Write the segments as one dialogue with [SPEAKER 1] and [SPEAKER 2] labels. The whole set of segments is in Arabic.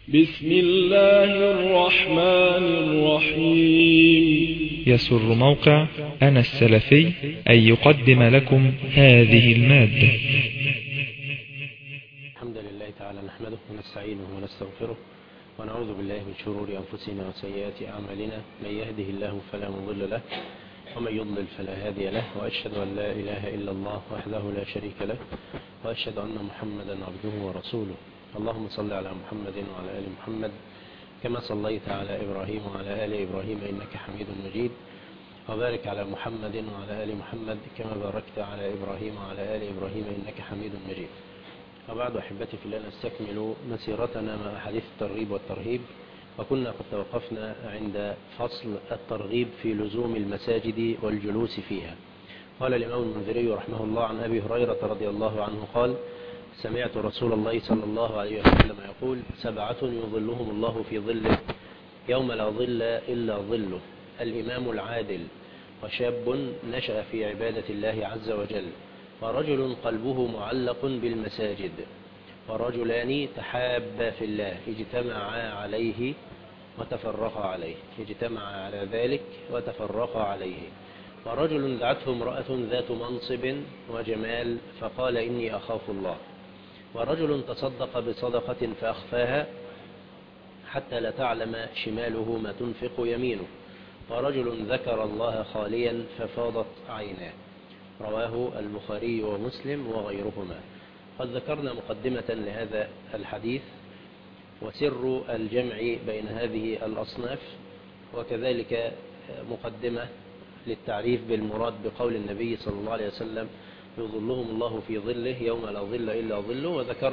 [SPEAKER 1] بسم الله الرحمن الرحيم.
[SPEAKER 2] يسر موقع أنا السلفي أن يقدم لكم هذه المادة.
[SPEAKER 3] الحمد لله تعالى نحمده ونستعينه ونستغفره ونعوذ بالله من شرور أنفسنا وسيئات أعمالنا، من يهده الله فلا مضل له ومن يضلل فلا هادي له، وأشهد أن لا إله إلا الله وحده لا شريك له، وأشهد أن محمدا عبده ورسوله. اللهم صل على محمد وعلى آل محمد كما صليت على إبراهيم وعلى آل إبراهيم إنك حميد مجيد، وبارك على محمد وعلى آل محمد كما باركت على إبراهيم وعلى آل إبراهيم إنك حميد مجيد. وبعد أحبتي في الله، نستكمل مسيرتنا مع أحاديث الترغيب والترهيب، وكنا قد توقفنا عند فصل الترغيب في لزوم المساجد والجلوس فيها. قال الإمام المنذري رحمه الله عن أبي هريرة رضي الله عنه قال: سمعت رسول الله صلى الله عليه وسلم يقول: 7 يظلهم الله في ظله يوم لا ظل إلا ظله، الإمام العادل، وشاب نشأ في عبادة الله عز وجل، ورجل قلبه معلق بالمساجد، ورجلان تحابا في الله اجتمعا عليه وتفرقا عليه، اجتمعا على ذلك وتفرقا عليه، ورجل دعته امرأة ذات منصب وجمال فقال: إني أخاف الله، ورجل تصدق بصدقة فأخفاها حتى لا تعلم شماله ما تنفق يمينه، ورجل ذكر الله خاليا ففاضت عيناه. رواه البخاري ومسلم وغيرهما. قد ذكرنا مقدمة لهذا الحديث وسر الجمع بين هذه الأصناف، وكذلك مقدمة للتعريف بالمراد بقول النبي صلى الله عليه وسلم: يظلهم الله في ظله يوم لا ظل إلا ظله.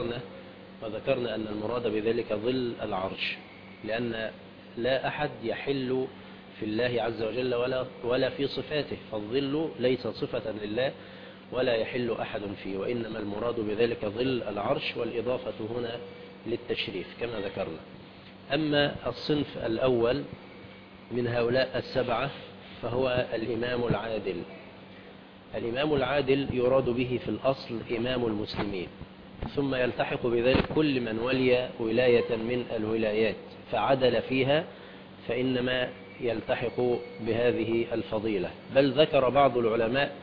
[SPEAKER 3] وذكرنا أن المراد بذلك ظل العرش، لأن لا أحد يحل في الله عز وجل ولا في صفاته، فالظل ليس صفة لله ولا يحل أحد فيه، وإنما المراد بذلك ظل العرش، والإضافة هنا للتشريف كما ذكرنا. أما الصنف الأول من هؤلاء 7 فهو الإمام العادل. الإمام العادل يراد به في الأصل إمام المسلمين، ثم يلتحق بذلك كل من ولي ولاية من الولايات فعدل فيها، فإنما يلتحق بهذه الفضيلة. بل ذكر بعض العلماء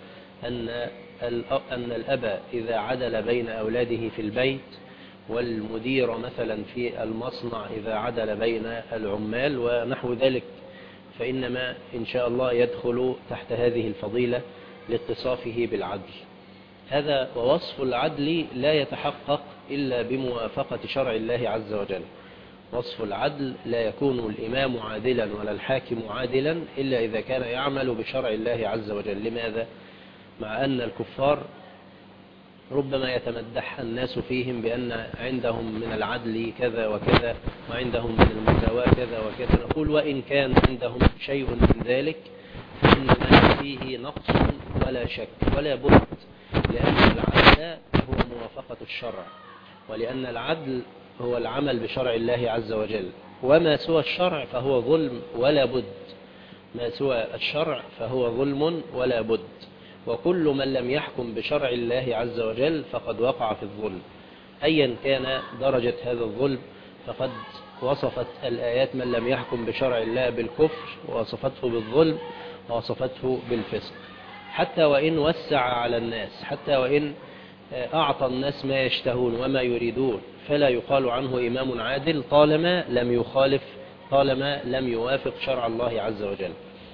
[SPEAKER 3] أن الأب إذا عدل بين أولاده في البيت، والمدير مثلا في المصنع إذا عدل بين العمال ونحو ذلك، فإنما إن شاء الله يدخل تحت هذه الفضيلة لاتصافه بالعدل. هذا ووصف العدل لا يتحقق إلا بموافقة شرع الله عز وجل. وصف العدل لا يكون الإمام عادلا ولا الحاكم عادلا إلا إذا كان يعمل بشرع الله عز وجل. لماذا؟ مع أن الكفار ربما يتمدح الناس فيهم بأن عندهم من العدل كذا وكذا، وعندهم من المساواة كذا وكذا، نقول وإن كان عندهم شيء من ذلك فإنما فيه نقص ولا شك ولا بد، لأن العدل هو موافقة الشرع، ولأن العدل هو العمل بشرع الله عز وجل، وما سوى الشرع فهو ظلم ولا بد. ما سوى الشرع فهو ظلم ولا بد، وكل من لم يحكم بشرع الله عز وجل فقد وقع في الظلم أيا كان درجة هذا الظلم. فقد وصفت الآيات من لم يحكم بشرع الله بالكفر، ووصفته بالظلم، ووصفته بالفسق. حتى وإن وسع على الناس، حتى وإن أعطى الناس ما يشتهون وما يريدون، فلا يقال عنه إمام عادل طالما لم يخالف، طالما لم يوافق شرع الله عز وجل.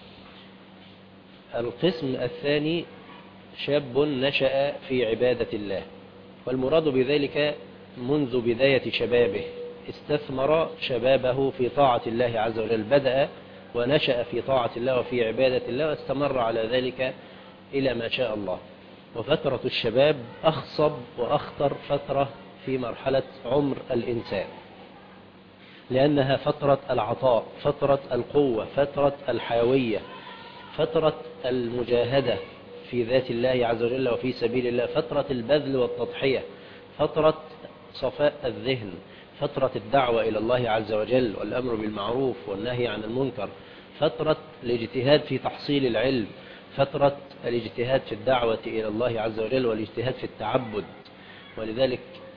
[SPEAKER 3] القسم الثاني شاب نشأ في عبادة الله، والمراد بذلك منذ بداية شبابه استثمر شبابه في طاعة الله عز وجل، بدأ ونشأ في طاعة الله وفي عبادة الله، واستمر على ذلك إلى ما شاء الله. وفترة الشباب أخصب وأخطر فترة في مرحلة عمر الإنسان، لأنها فترة العطاء، فترة القوة، فترة الحيوية، فترة المجاهدة في ذات الله عز وجل وفي سبيل الله، فترة البذل والتضحية، فترة صفاء الذهن، فترة الدعوة إلى الله عز وجل والأمر بالمعروف والنهي عن المنكر، فترة الاجتهاد في تحصيل العلم، فترة الاجتهاد في الدعوة إلى الله عز وجل والاجتهاد في التعبد. ولذلك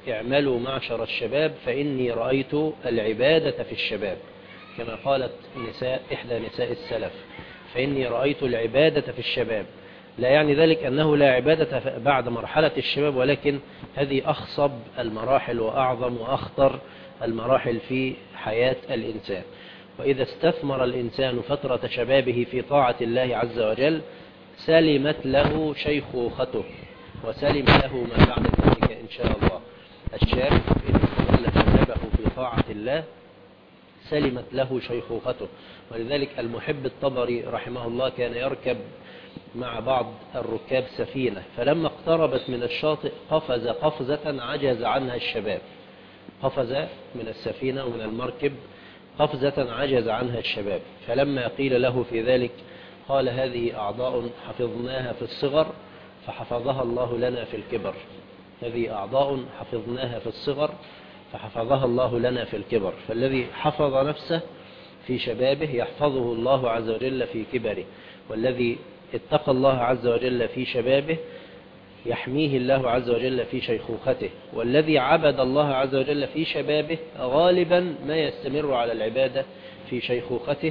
[SPEAKER 3] اعملوا معشر الشباب فإني رأيت العبادة في الشباب، كما قالت إحدى نساء السلف، فإني رأيت العبادة في الشباب. لا يعني ذلك أنه لا عبادة بعد مرحلة الشباب، ولكن هذه أخصب المراحل وأعظم وأخطر المراحل في حياة الإنسان. وإذا استثمر الإنسان فترة شبابه في طاعة الله عز وجل سلمت له شيخوخته، وسلم له ما بعد ذلك إن شاء الله. الشاب إذا استغل شبابه في طاعة الله سلمت له شيخوخته. ولذلك المحب الطبري رحمه الله كان يركب مع بعض الركاب سفينة، فلما اقتربت من الشاطئ قفز قفزة عجز عنها الشباب، قفز من السفينة ومن المركب قفزة عجز عنها الشباب، فلما قيل له في ذلك قال هذه أعضاء حفظناها في الصغر فحفظها الله لنا في الكبر. هذه أعضاء حفظناها في الصغر فحفظها الله لنا في الكبر. فالذي حفظ نفسه في شبابه يحفظه الله عز وجل في كبره، والذي اتقى الله عز وجل في شبابه يحميه الله عز وجل في شيخوخته. والذي عبد الله عز وجل في شبابه غالبا ما يستمر على العبادة في شيخوخته،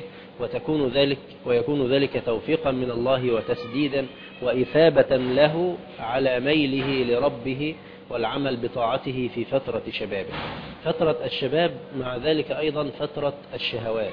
[SPEAKER 3] ويكون ذلك توفيقا من الله وتسديدا وإثابة له على ميله لربه والعمل بطاعته في فترة شبابه. فترة الشباب مع ذلك أيضا فترة الشهوات،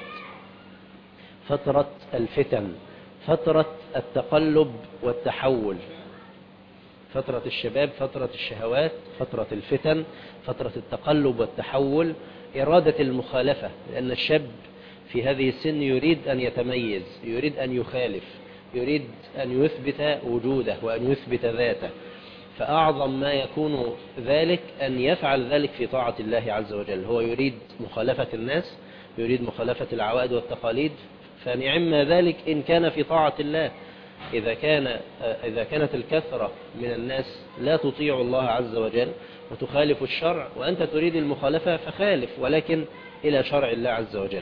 [SPEAKER 3] فترة الفتن، فترة التقلب والتحول. فترة الشباب فترة الشهوات، فترة الفتن، فترة التقلب والتحول، إرادة المخالفة، لأن الشاب في هذه السن يريد أن يتميز، يريد أن يخالف، يريد أن يثبت وجوده وأن يثبت ذاته. فأعظم ما يكون ذلك أن يفعل ذلك في طاعة الله عز وجل. هو يريد مخالفة الناس، يريد مخالفة العوائد والتقاليد، فنعم ذلك إن كان في طاعة الله. إذا كانت الكثرة من الناس لا تطيع الله عز وجل وتخالف الشرع وأنت تريد المخالفة فخالف، ولكن إلى شرع الله عز وجل.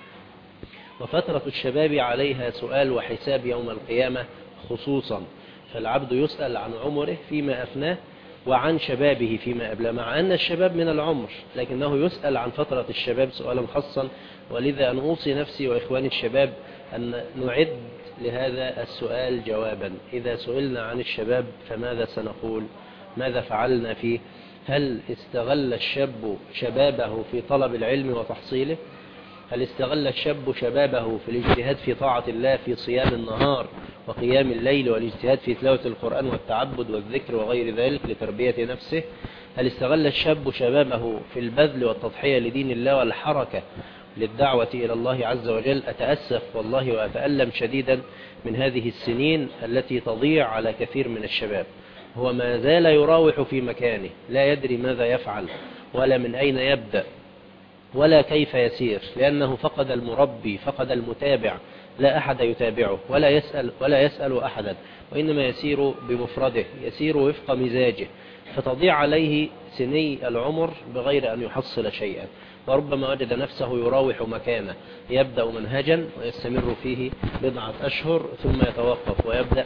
[SPEAKER 3] وفترة الشباب عليها سؤال وحساب يوم القيامة خصوصا، فالعبد يسأل عن عمره فيما أفناه وعن شبابه فيما أبلاه، مع أن الشباب من العمر لكنه يسأل عن فترة الشباب سؤالا خاصا. ولذا أن أوصي نفسي وإخواني الشباب أن نعد لهذا السؤال جوابا. إذا سئلنا عن الشباب فماذا سنقول؟ ماذا فعلنا فيه؟ هل استغل الشاب شبابه في طلب العلم وتحصيله؟ هل استغل الشاب شبابه في الاجتهاد في طاعة الله في صيام النهار وقيام الليل والاجتهاد في تلاوة القرآن والتعبد والذكر وغير ذلك لتربية نفسه؟ هل استغل الشاب شبابه في البذل والتضحية لدين الله والحركة للدعوة إلى الله عز وجل؟ أتأسف والله وأتألم شديدا من هذه السنين التي تضيع على كثير من الشباب. هو ما زال يراوح في مكانه، لا يدري ماذا يفعل ولا من أين يبدأ ولا كيف يسير، لأنه فقد المربي، فقد المتابع، لا أحد يتابعه ولا يسأل أحدا، وإنما يسير بمفرده، يسير وفق مزاجه، فتضيع عليه سني العمر بغير أن يحصل شيئا. وربما وجد نفسه يراوح مكانه، يبدأ منهجا ويستمر فيه بضعة أشهر ثم يتوقف ويبدأ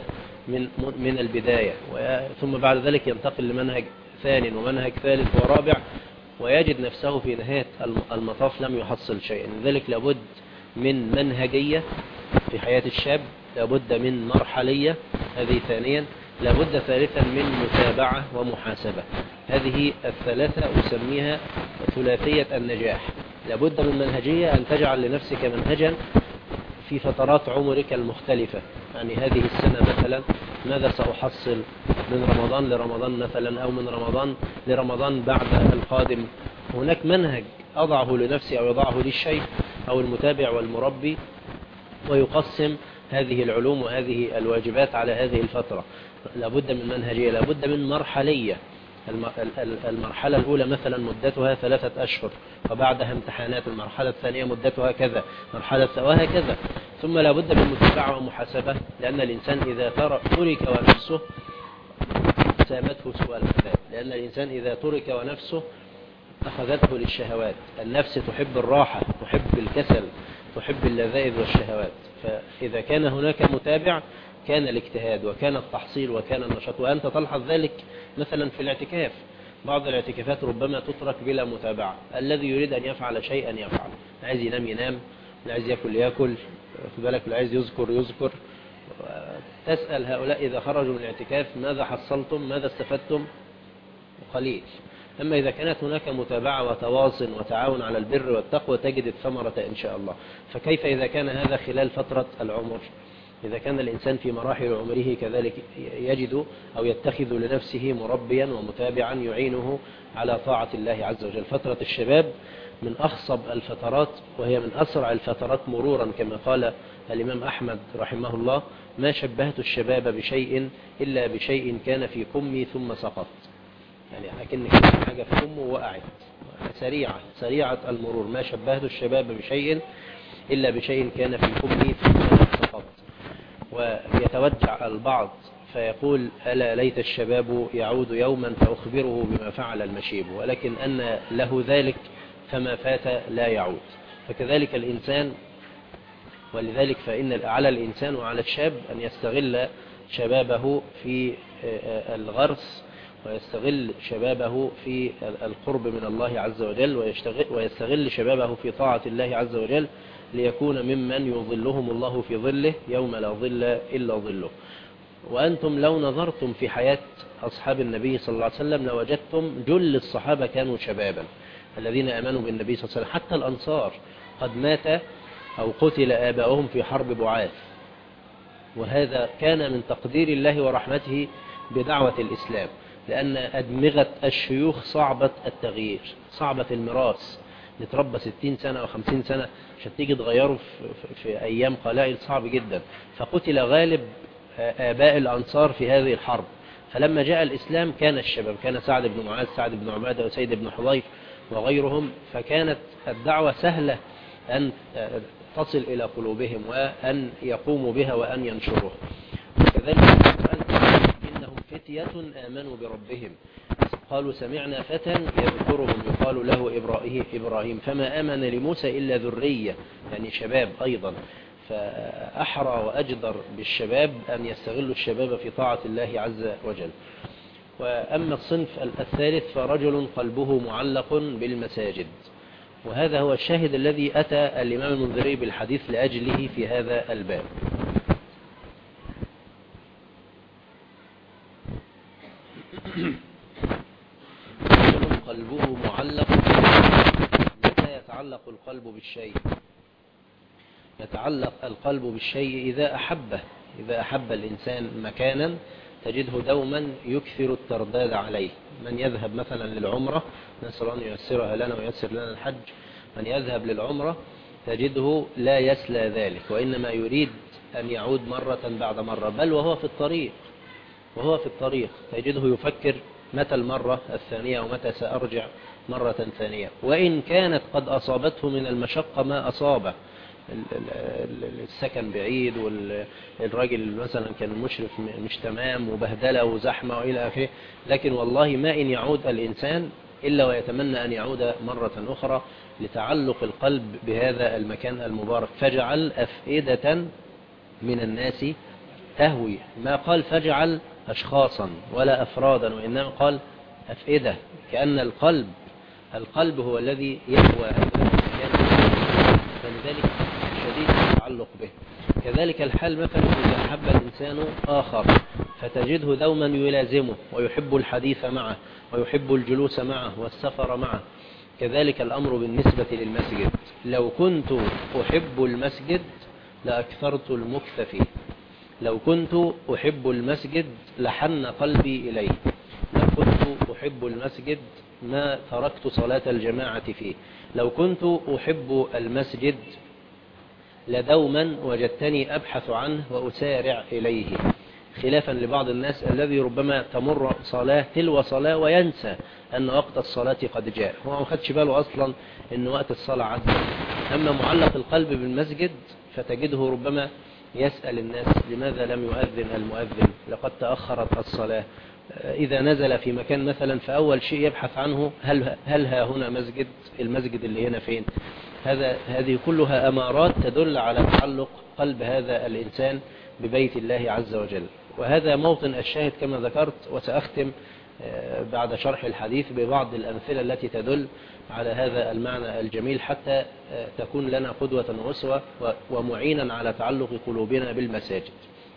[SPEAKER 3] من البداية، ثم بعد ذلك ينتقل لمنهج ثاني ومنهج ثالث ورابع، ويجد نفسه في نهاية المطاف لم يحصل شيئا. لذلك لابد من منهجية في حياة الشاب، لابد من مرحلية، هذه ثانيا، لابد ثالثا من متابعة ومحاسبة. هذه الثلاثة أسميها ثلاثية النجاح. لابد من منهجية، أن تجعل لنفسك منهجا في فترات عمرك المختلفة، يعني هذه السنة مثلا ماذا سأحصل من رمضان لرمضان مثلا، أو من رمضان لرمضان بعد القادم. هناك منهج أضعه لنفسي أو يضعه لي الشيخ أو المتابع والمربي، ويقسم هذه العلوم وهذه الواجبات على هذه الفترة. لابد من منهجية، لابد من مرحلية. المرحلة الأولى مثلا مدتها 3 أشهر وبعدها امتحانات، المرحلة الثانية مدتها كذا، وهكذا. ثم لابد من متابعة ومحاسبة، لأن الإنسان إذا ترك ونفسه سامته سوء العذاب، لأن الإنسان إذا ترك ونفسه أخذته للشهوات. النفس تحب الراحة، تحب الكسل، تحب اللذائذ والشهوات. فإذا كان هناك متابع كان الاجتهاد وكان التحصيل وكان النشاط. وأنت تلحظ ذلك مثلا في الاعتكاف. بعض الاعتكافات ربما تترك بلا متابعة. الذي يريد أن يفعل شيئا يفعل، عايز ينام ينام، عايز يأكل، في بالك عايز يذكر. تسأل هؤلاء إذا خرجوا من الاعتكاف ماذا حصلتم، ماذا استفدتم؟ قليل. أما إذا كانت هناك متابعة وتواصل وتعاون على البر والتقوى تجد الثمرة إن شاء الله. فكيف إذا كان هذا خلال فترة العمر؟ إذا كان الإنسان في مراحل عمره كذلك يجد أو يتخذ لنفسه مربيا ومتابعا يعينه على طاعة الله عز وجل. فترة الشباب من أخصب الفترات، وهي من أسرع الفترات مرورا، كما قال الإمام أحمد رحمه الله: ما شبهت الشباب بشيء إلا بشيء كان في كمي ثم سقط. يعني أكن حاجة في كمه وقعت، سريعة المرور. ما شبهت الشباب بشيء إلا بشيء كان في كمي ثم سقط. ويتوجع البعض فيقول: ألا ليت الشباب يعود يوما فأخبره بما فعل المشيب، ولكن أن له ذلك فما فات لا يعود. فكذلك الإنسان، ولذلك فإن على الإنسان وعلى الشاب أن يستغل شبابه في الغرس، ويستغل شبابه في القرب من الله عز وجل، ويستغل شبابه في طاعة الله عز وجل، ليكون ممن يظلهم الله في ظله يوم لا ظل إلا ظله. وأنتم لو نظرتم في حياة أصحاب النبي صلى الله عليه وسلم لوجدتم جل الصحابة كانوا شبابا الذين آمنوا بالنبي صلى الله عليه وسلم. حتى الأنصار قد مات أو قتل آباؤهم في حرب بعاث، وهذا كان من تقدير الله ورحمته بدعوة الإسلام، لأن أدمغة الشيوخ صعبة التغيير، صعبة المراس. نتربى 60 سنة أو 50 سنة عشان تيجي تغيره في أيام قلائل، صعب جدا. فقتل غالب آباء الأنصار في هذه الحرب. فلما جاء الإسلام كان الشباب، كان سعد بن معاذ، سعد بن عبادة، وسيد بن حضير وغيرهم، فكانت الدعوة سهلة أن تصل إلى قلوبهم وأن يقوموا بها وأن ينشروها. وكذلك إنهم فتية آمنوا بربهم قالوا سمعنا فتى يذكرهم يقال له إبراهيم فما آمن لموسى إلا ذرية، يعني شباب أيضا. فأحرى وأجدر بالشباب أن يستغلوا الشباب في طاعة الله عز وجل. وأما الصنف الثالث فرجل قلبه معلق بالمساجد، وهذا هو الشاهد الذي أتى الإمام المنذري بالحديث لأجله في هذا الباب. قلبه معلق. متى يتعلق القلب بالشيء؟ يتعلق القلب بالشيء إذا أحبه. إذا أحب الإنسان مكانا تجده دوما يكثر الترداد عليه. من يذهب مثلا للعمرة، نسأل أن ييسرها لنا وييسر لنا الحج، من يذهب للعمرة تجده لا يسلى ذلك، وإنما يريد أن يعود مرة بعد مرة، بل وهو في الطريق تجده يفكر متى المرة الثانية ومتى سأرجع مرة ثانية، وإن كانت قد أصابته من المشقة ما أصابه. السكن بعيد، والراجل مثلا كان المشرف مش تمام وبهدله وزحمة وإلى آخره، لكن والله ما إن يعود الإنسان إلا ويتمنى أن يعود مرة أخرى لتعلق القلب بهذا المكان المبارك. فجعل أفئدة من الناس تهوي، ما قال فجعل أشخاصا ولا أفرادا، وإنما قال أفئدة، كأن القلب هو الذي يهوى هذا المكان، فلذلك شديد التعلق به. كذلك الحال مثلا إذا أحب الإنسان آخر فتجده دوما يلازمه ويحب الحديث معه ويحب الجلوس معه والسفر معه. كذلك الأمر بالنسبة للمسجد. لو كنت أحب المسجد لأكثرت المكث فيه، لو كنت أحب المسجد لحن قلبي إليه، لو كنت أحب المسجد ما تركت صلاة الجماعة فيه، لو كنت أحب المسجد لدوما وجدتني أبحث عنه وأسارع إليه، خلافا لبعض الناس الذي ربما تمر صلاة تلو صلاة وينسى أن وقت الصلاة قد جاء، هو ما خدش باله أصلا أن وقت الصلاة عدى. أما معلق القلب بالمسجد فتجده ربما يسأل الناس لماذا لم يؤذن المؤذن، لقد تأخرت الصلاة. إذا نزل في مكان مثلا فأول شيء يبحث عنه هل ها هنا مسجد، المسجد اللي هنا فين. هذه كلها أمارات تدل على تعلق قلب هذا الإنسان ببيت الله عز وجل. وهذا موطن الشاهد كما ذكرت، وسأختم بعد شرح الحديث ببعض الأمثلة التي تدل على هذا المعنى الجميل حتى تكون لنا قدوة وأسوة ومعينا على تعلق قلوبنا بالمساجد.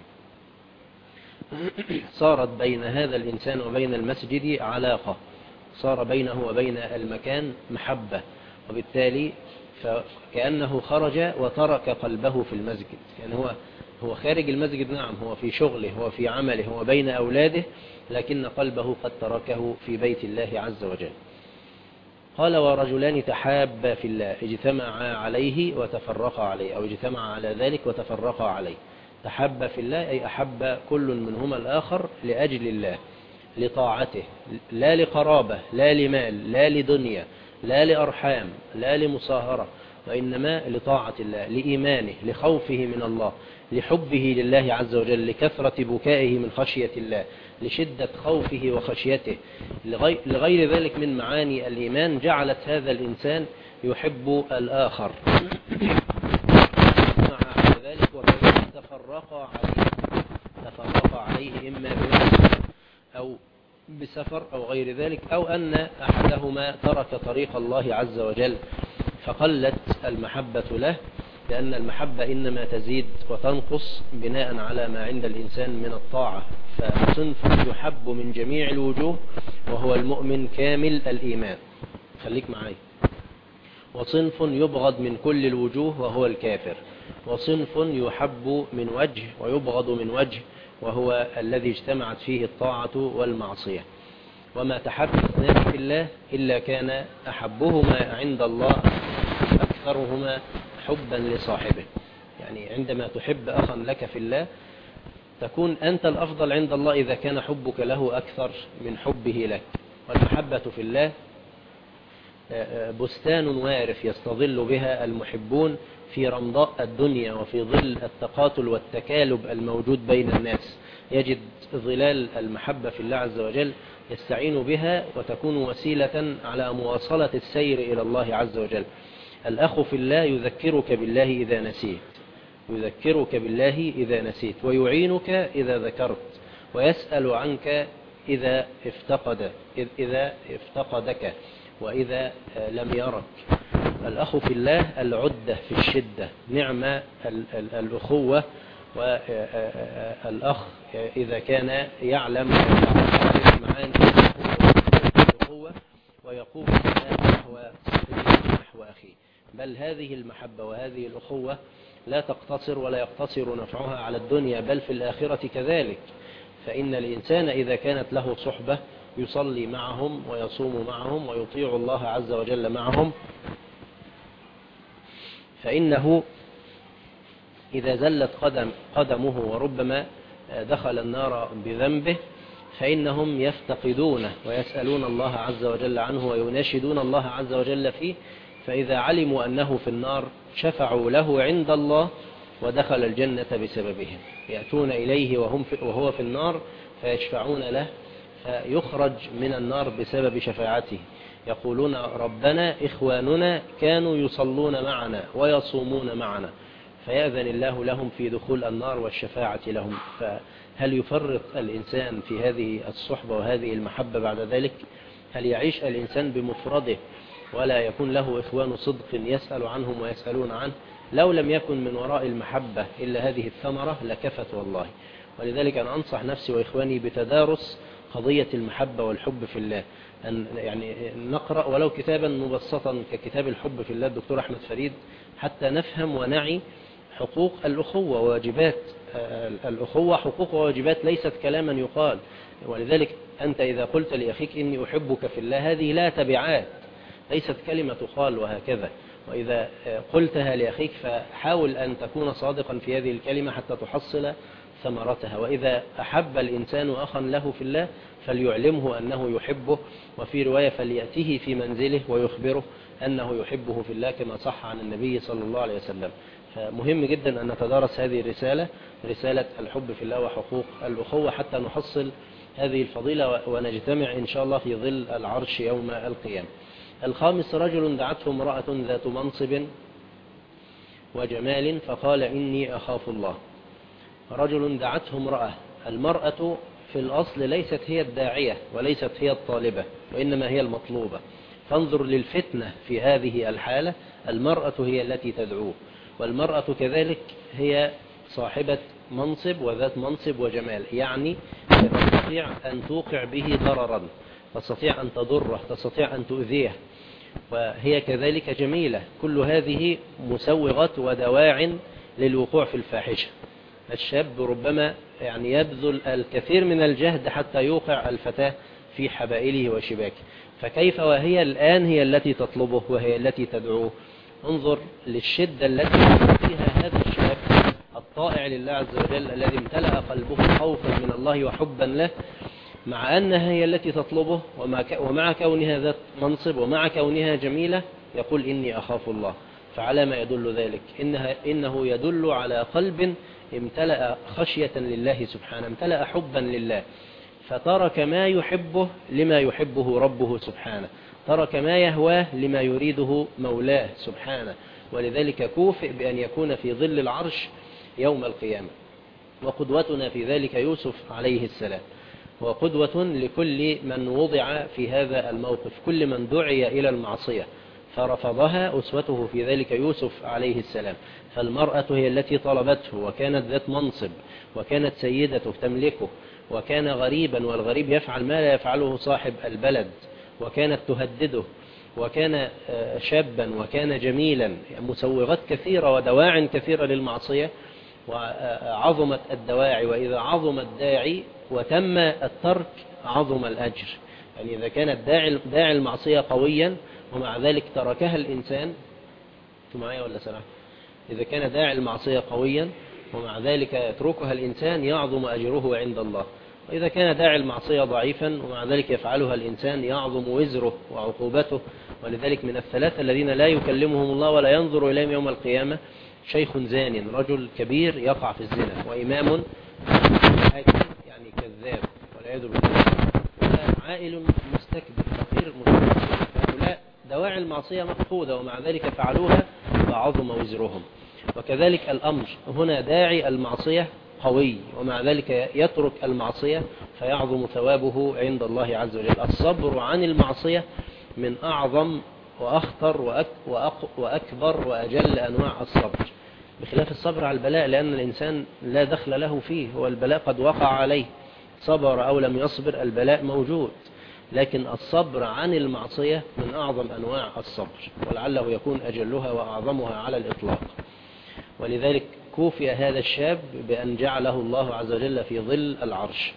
[SPEAKER 3] صارت بين هذا الإنسان وبين المسجد علاقة، صار بينه وبين المكان محبة، وبالتالي فكأنه خرج وترك قلبه في المسجد. يعني هو خارج المسجد، نعم، هو في شغله، هو في عمله، هو بين أولاده، لكن قلبه قد تركه في بيت الله عز وجل. قال: ورجلان تحابا في الله اجتمعا عليه وتفرقا عليه، أو اجتمعا على ذلك وتفرقا عليه. تحابا في الله أي أحب كل منهما الآخر لأجل الله، لطاعته، لا لقرابة، لا لمال، لا لدنيا، لا لأرحام، لا لمصاهرة، وإنما لطاعة الله، لإيمانه، لخوفه من الله، لحبه لله عز وجل، لكثرة بكائه من خشية الله، لشدة خوفه وخشيته، لغير ذلك من معاني الإيمان جعلت هذا الإنسان يحب الآخر. مع ذلك وكذلك تفرق عليه إما بوحده أو بسفر أو غير ذلك، أو أن أحدهما ترك طريق الله عز وجل فقلت المحبة له، لأن المحبة إنما تزيد وتنقص بناء على ما عند الإنسان من الطاعة. فصنف يحب من جميع الوجوه وهو المؤمن كامل الإيمان، خليك معي. وصنف يبغض من كل الوجوه وهو الكافر. وصنف يحب من وجه ويبغض من وجه وهو الذي اجتمعت فيه الطاعة والمعصية. وما تحب اثنان في الله إلا كان أحبهما عند الله أكثرهما حبا لصاحبه. يعني عندما تحب أخا لك في الله تكون أنت الأفضل عند الله إذا كان حبك له أكثر من حبه لك. والمحبة في الله بستان وارف يستظل بها المحبون في رمضاء الدنيا وفي ظل التقاتل والتكالب الموجود بين الناس. يجد ظلال المحبة في الله عز وجل يستعين بها وتكون وسيلة على مواصلة السير إلى الله عز وجل. الأخ في الله يذكرك بالله إذا نسيت، يذكرك بالله إذا نسيت، ويعينك إذا ذكرت، ويسأل عنك إذا افتقدك وإذا لم يرك. الأخ في الله العدة في الشدة، نعم الأخوة. والأخ إذا كان يعلم معاني الأخوة ويقوم نحو أخيه. بل هذه المحبة وهذه الأخوة لا تقتصر ولا يقتصر نفعها على الدنيا، بل في الآخرة كذلك. فإن الإنسان إذا كانت له صحبة يصلي معهم ويصوم معهم ويطيع الله عز وجل معهم، فإنه إذا زلت قدمه وربما دخل النار بذنبه فإنهم يفتقدونه ويسألون الله عز وجل عنه ويناشدون الله عز وجل فيه. فإذا علموا أنه في النار شفعوا له عند الله ودخل الجنة بسببهم. يأتون إليه وهو في النار فيشفعون له فيخرج من النار بسبب شفاعته. يقولون: ربنا إخواننا كانوا يصلون معنا ويصومون معنا، فيأذن الله لهم في دخول النار والشفاعة لهم. فهل يفرط الإنسان في هذه الصحبة وهذه المحبة بعد ذلك؟ هل يعيش الإنسان بمفرده ولا يكون له إخوان صدق يسأل عنهم ويسألون عنه؟ لو لم يكن من وراء المحبة إلا هذه الثمرة لكفت والله. ولذلك أنا أنصح نفسي وإخواني بتدارس قضية المحبة والحب في الله، أن يعني نقرأ ولو كتابا مبسطا ككتاب الحب في الله الدكتور أحمد فريد حتى نفهم ونعي حقوق الأخوة وواجبات الأخوة. حقوق وواجبات ليست كلاما يقال. ولذلك أنت إذا قلت لأخيك إني أحبك في الله هذه لا تبعات، ليست كلمة تقال وهكذا. وإذا قلتها لأخيك فحاول أن تكون صادقا في هذه الكلمة حتى تحصل ثمرتها. وإذا أحب الإنسان أخا له في الله فليعلمه أنه يحبه، وفي رواية فليأته في منزله ويخبره أنه يحبه في الله كما صح عن النبي صلى الله عليه وسلم. فمهم جدا أن نتدارس هذه الرسالة، رسالة الحب في الله وحقوق الأخوة، حتى نحصل هذه الفضيلة ونجتمع إن شاء الله في ظل العرش يوم القيامة. الخامس: رجل دعته امرأة ذات منصب وجمال فقال إني أخاف الله. رجل دعته امرأة، المرأة في الأصل ليست هي الداعية وليست هي الطالبة، وإنما هي المطلوبة. فانظر للفتنة في هذه الحالة، المرأة هي التي تدعوه، والمرأة كذلك هي صاحبة منصب وذات منصب وجمال، يعني تستطيع أن توقع به ضررا، تستطيع أن تضره، تستطيع أن تؤذيه، وهي كذلك جميلة. كل هذه مسوغات ودواع للوقوع في الفاحشة. الشاب ربما يعني يبذل الكثير من الجهد حتى يوقع الفتاة في حبائله وشباكه، فكيف وهي الآن هي التي تطلبه وهي التي تدعوه؟ انظر للشدة التي فيها هذا الشاب الطائع لله عز وجل الذي امتلأ قلبه خوفا من الله وحبا له، مع أنها هي التي تطلبه، ومع كونها ذات منصب ومع كونها جميلة يقول إني أخاف الله. فعلى ما يدل ذلك؟ إنه يدل على قلب امتلأ خشية لله سبحانه، امتلأ حبا لله، فترك ما يحبه لما يحبه ربه سبحانه، ترك ما يهواه لما يريده مولاه سبحانه، ولذلك كوفئ بأن يكون في ظل العرش يوم القيامة. وقدوتنا في ذلك يوسف عليه السلام، وقدوة لكل من وضع في هذا الموقف، كل من دعي إلى المعصية فرفضها أسوته في ذلك يوسف عليه السلام. فالمرأة هي التي طلبته، وكانت ذات منصب، وكانت سيدته تملكه، وكان غريبا، والغريب يفعل ما لا يفعله صاحب البلد، وكانت تهدده، وكان شابا، وكان جميلا، مسوغات كثيرة ودواع كثيرة للمعصية، وعظمت الدواعي. وإذا عظم الداعي وتم الترك عظم الأجر. يعني إذا كان داعي المعصية قويا ومع ذلك تركها الإنسان، معايا ولا سمعت؟ إذا كان داعي المعصية قويا ومع ذلك يتركها الإنسان يعظم أجره عند الله، وإذا كان داعي المعصية ضعيفا ومع ذلك يفعلها الإنسان يعظم وزره وعقوبته. ولذلك من الثلاثة الذين لا يكلمهم الله ولا ينظر إليهم يوم القيامة: شيخ زان، رجل كبير يقع في الزنا، وإمام حاكم يعني كذاب والعياذ بالله، وعائل مستكبر فقير مستكبر. هؤلاء دواعي المعصية مفقودة ومع ذلك فعلوها فعظم وزرهم. وكذلك الأمر هنا، داعي المعصية قوي ومع ذلك يترك المعصية فيعظم ثوابه عند الله عز وجل. الصبر عن المعصية من أعظم وأخطر وأكبر وأجل أنواع الصبر، بخلاف الصبر على البلاء، لأن الإنسان لا دخل له فيه، هو البلاء قد وقع عليه، صبر أو لم يصبر البلاء موجود. لكن الصبر عن المعصية من أعظم أنواع الصبر، ولعله يكون أجلها وأعظمها على الإطلاق. ولذلك كوفي هذا الشاب بأن جعله الله عز وجل في ظل العرش.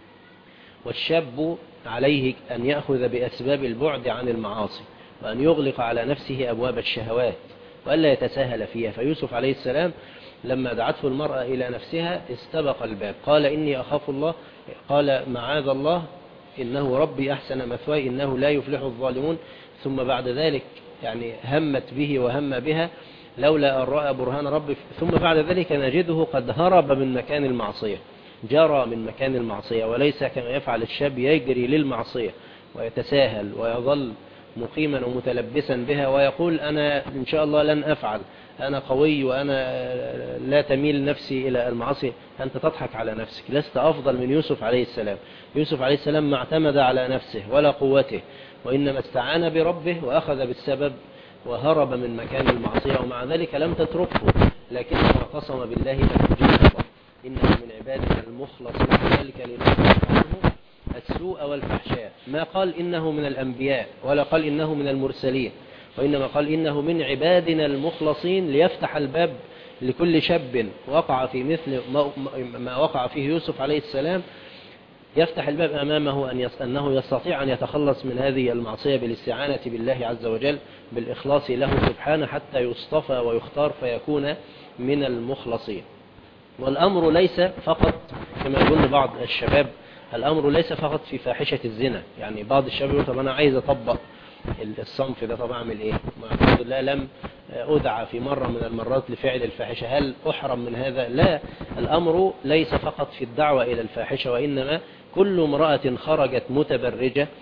[SPEAKER 3] والشاب عليه أن يأخذ بأسباب البعد عن المعاصي، وأن يغلق على نفسه أبواب الشهوات وألا يتساهل فيها. فيوسف عليه السلام لما دعته المرأة إلى نفسها استبق الباب، قال إني أخاف الله، قال معاذ الله إنه ربي أحسن مثواي إنه لا يفلح الظالمون. ثم بعد ذلك يعني همت به وهم بها لولا أن رأى برهان ربي. ثم بعد ذلك نجده قد هرب من مكان المعصية، جرى من مكان المعصية، وليس كما يفعل الشاب يجري للمعصية ويتساهل ويظل مقيما ومتلبسا بها ويقول أنا إن شاء الله لن أفعل، أنا قوي وأنا لا تميل نفسي إلى المعاصي. أنت تضحك على نفسك، لست أفضل من يوسف عليه السلام. يوسف عليه السلام ما اعتمد على نفسه ولا قوته، وإنما استعان بربه وأخذ بالسبب وهرب من مكان المعصية، ومع ذلك لم تتركه، لكنه اعتصم بالله فنجاه. إنه من عبادنا المخلصين، ذلك لنصرف عنه السوء والفحشاء. ما قال إنه من الأنبياء ولا قال إنه من المرسلين، وإنما قال إنه من عبادنا المخلصين، ليفتح الباب لكل شاب وقع في مثل ما وقع فيه يوسف عليه السلام، يفتح الباب أمامه أنه يستطيع أن يتخلص من هذه المعصية بالاستعانة بالله عز وجل، بالإخلاص له سبحانه، حتى يصطفى ويختار فيكون من المخلصين. والأمر ليس فقط كما يقول بعض الشباب، الأمر ليس فقط في فاحشة الزنا. يعني بعض الشباب يقول طب أنا عايز أطبق الصنف ده، طب أعمل إيه؟ الحمد لله لم أدعى في مرة من المرات لفعل الفاحشة، هل أحرم من هذا؟ لا، الأمر ليس فقط في الدعوة إلى الفاحشة، وإنما كل امرأة خرجت متبرجة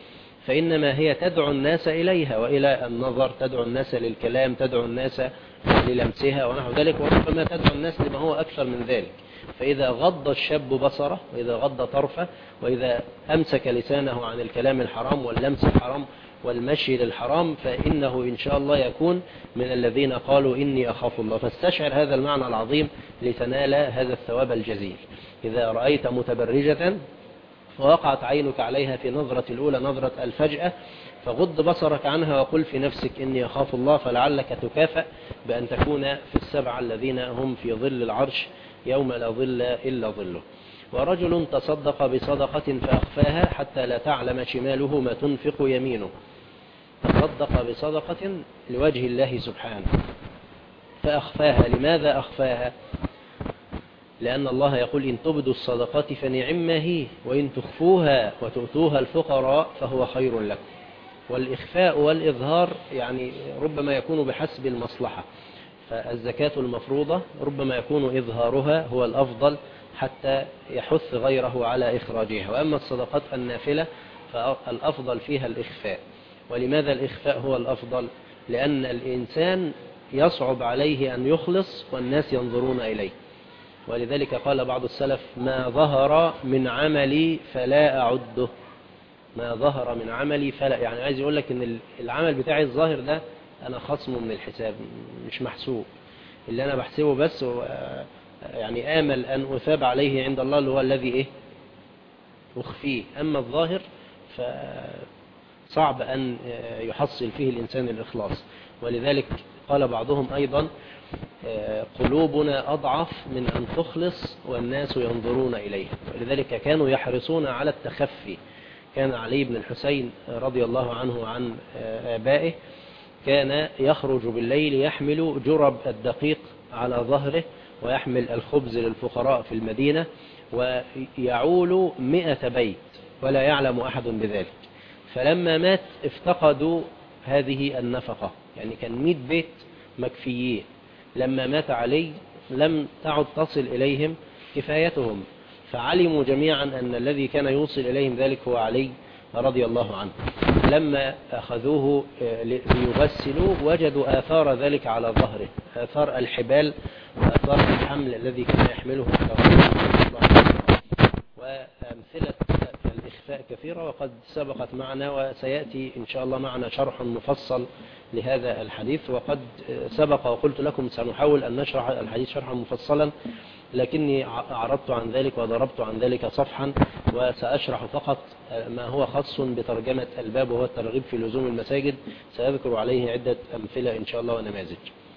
[SPEAKER 3] فإنما هي تدعو الناس إليها وإلى النظر، تدعو الناس للكلام، تدعو الناس للمسها ونحو ذلك، وربما تدعو الناس لما هو أكثر من ذلك. فإذا غض الشاب بصره، وإذا غض طرفه، وإذا أمسك لسانه عن الكلام الحرام واللمس الحرام والمشي للحرام، فإنه إن شاء الله يكون من الذين قالوا إني أخاف الله. فاستشعر هذا المعنى العظيم لتنال هذا الثواب الجزيل. إذا رأيت متبرجة فوقعت عينك عليها في نظرة الأولى نظرة الفجأة، فغض بصرك عنها وقل في نفسك إني أخاف الله، فلعلك تكافأ بأن تكون في السبعة الذين هم في ظل العرش يوم لا ظل إلا ظله. ورجل تصدق بصدقة فأخفاها حتى لا تعلم شماله ما تنفق يمينه. تصدق بصدقة لوجه الله سبحانه فأخفاها. لماذا أخفاها؟ لأن الله يقول إن تبدوا الصدقات فنعم هي، وإن تخفوها وتؤتوها الفقراء فهو خير لكم. والإخفاء والإظهار يعني ربما يكون بحسب المصلحة. فالزكاة المفروضة ربما يكون إظهارها هو الأفضل حتى يحث غيره على إخراجها، وأما الصدقات النافلة فالأفضل فيها الإخفاء. ولماذا الإخفاء هو الأفضل؟ لأن الإنسان يصعب عليه أن يخلص والناس ينظرون إليه. ولذلك قال بعض السلف ما ظهر من عملي فلا أعده. ما ظهر من عملي فلا، يعني عايز يقول لك إن العمل بتاعي الظاهر ده أنا خصمه من الحساب، مش محسوب. اللي أنا بحسبه بس يعني آمل أن أثاب عليه عند الله اللي هو الذي أخفيه. أما الظاهر فصعب أن يحصل فيه الإنسان الإخلاص. ولذلك قال بعضهم أيضا قلوبنا أضعف من أن تخلص والناس ينظرون إليها. ولذلك كانوا يحرصون على التخفي. كان علي بن الحسين رضي الله عنه عن آبائه كان يخرج بالليل يحمل جرب الدقيق على ظهره ويحمل الخبز للفقراء في المدينة، ويعول 100 بيت ولا يعلم أحد بذلك. فلما مات افتقدوا هذه النفقة، يعني كان 100 بيت مكفيين. لما مات علي لم تعد تصل إليهم كفايتهم، فعلموا جميعا أن الذي كان يوصل إليهم ذلك هو علي رضي الله عنه. لما أخذوه ليغسلوا وجدوا آثار ذلك على ظهره، آثار الحبال وآثار الحمل الذي كان يحمله. وأمثلة الإخفاء كثيرة وقد سبقت معنا، وسيأتي إن شاء الله معنا شرح مفصل لهذا الحديث. وقد سبق وقلت لكم سنحاول أن نشرح الحديث شرحا مفصلا، لكني أعرضت عن ذلك وضربت عن ذلك صفحا، وسأشرح فقط ما هو خاص بترجمة الباب وهو الترغيب في لزوم المساجد. سأذكر عليه عدة أمثلة إن شاء الله ونماذج.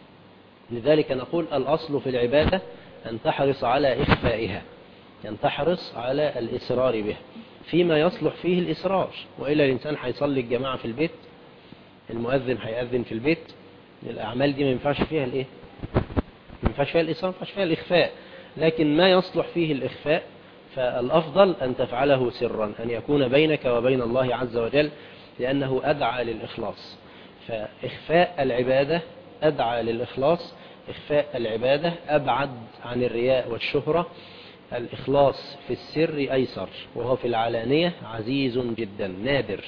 [SPEAKER 3] لذلك نقول الأصل في العبادة أن تحرص على إخفائها، أن تحرص على الإسرار به فيما يصلح فيه الإسرار. وإلا الإنسان هيصلي الجماعة في البيت، المؤذن هيأذن في البيت، الأعمال دي ما ينفعش فيها الإيه؟ ما ينفعش فيها الإسرار، ما ينفعش فيها الإخفاء. لكن ما يصلح فيه الإخفاء فالأفضل أن تفعله سرا، أن يكون بينك وبين الله عز وجل، لأنه أدعى للإخلاص. فإخفاء العبادة أدعى للإخلاص، إخفاء العبادة أبعد عن الرياء والشهرة. الإخلاص في السر أيسر، وهو في العلانية عزيز جدا نادر.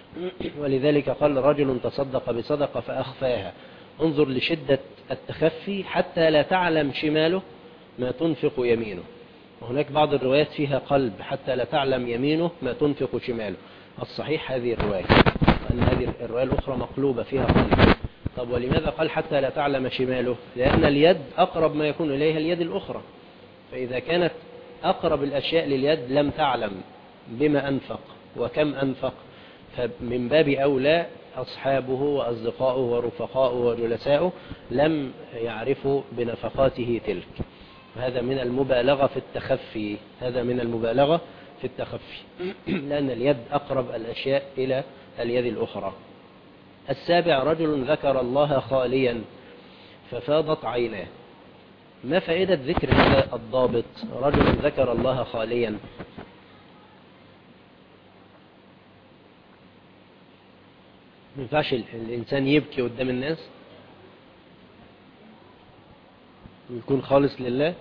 [SPEAKER 3] ولذلك قال رجل تصدق بصدقة فأخفاها. انظر لشدة التخفي حتى لا تعلم شماله ما تنفق يمينه. وهناك بعض الروايات فيها قلب حتى لا تعلم يمينه ما تنفق شماله. الصحيح هذه الرواية، وأن هذه الرواية الأخرى مقلوبة فيها قلب. طب ولماذا قال حتى لا تعلم شماله؟ لأن اليد أقرب ما يكون إليها اليد الأخرى، فإذا كانت أقرب الأشياء لليد لم تعلم بما أنفق وكم أنفق، فمن باب أولى أصحابه وأصدقائه ورفقائه وجلسائه لم يعرفوا بنفقاته تلك. هذا من المبالغة في التخفي، هذا من المبالغة في التخفي لأن اليد أقرب الأشياء إلى اليد الأخرى. السابع رجل ذكر الله خاليا ففاضت عيناه. ما فائدة ذكر هذا الضابط؟ رجل ذكر الله خاليا، ما ينفعش الإنسان يبكي قدام الناس، يكون خالص لله.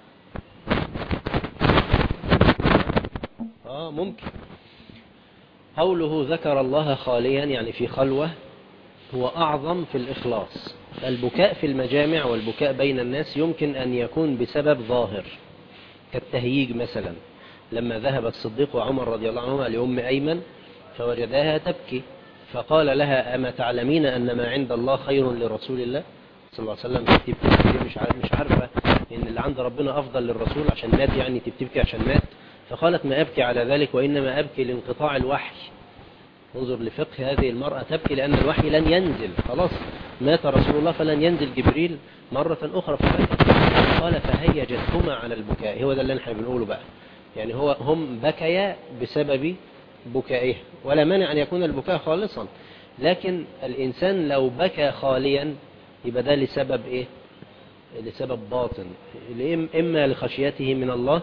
[SPEAKER 3] ممكن. قوله ذكر الله خاليا يعني في خلوة هو أعظم في الإخلاص. البكاء في المجامع والبكاء بين الناس يمكن أن يكون بسبب ظاهر كالتهييج مثلا، لما ذهب الصديق وعمر رضي الله عنهما لأم أيمن فوجداها تبكي فقال لها أما تعلمين أن ما عند الله خير لرسول الله صلى الله عليه وسلم؟ تبكي مش عارفة إن اللي عند ربنا أفضل للرسول عشان مات، يعني تبكي عشان مات؟ فقالت ما أبكي على ذلك وإنما أبكي لانقطاع الوحي. انظر لفقه هذه المرأة، تبكي لأن الوحي لن ينزل، خلاص مات رسول الله فلن ينزل جبريل مرة أخرى فبكت. قال فهيجتهما على البكاء. هو ده اللي نحن بنقوله بقى، يعني هم بكيا بسبب بكائه، ولا مانع أن يكون البكاء خالصا، لكن الإنسان لو بكى خاليا يبقى ده لسبب إيه؟ لسبب باطن، إما لخشيته من الله،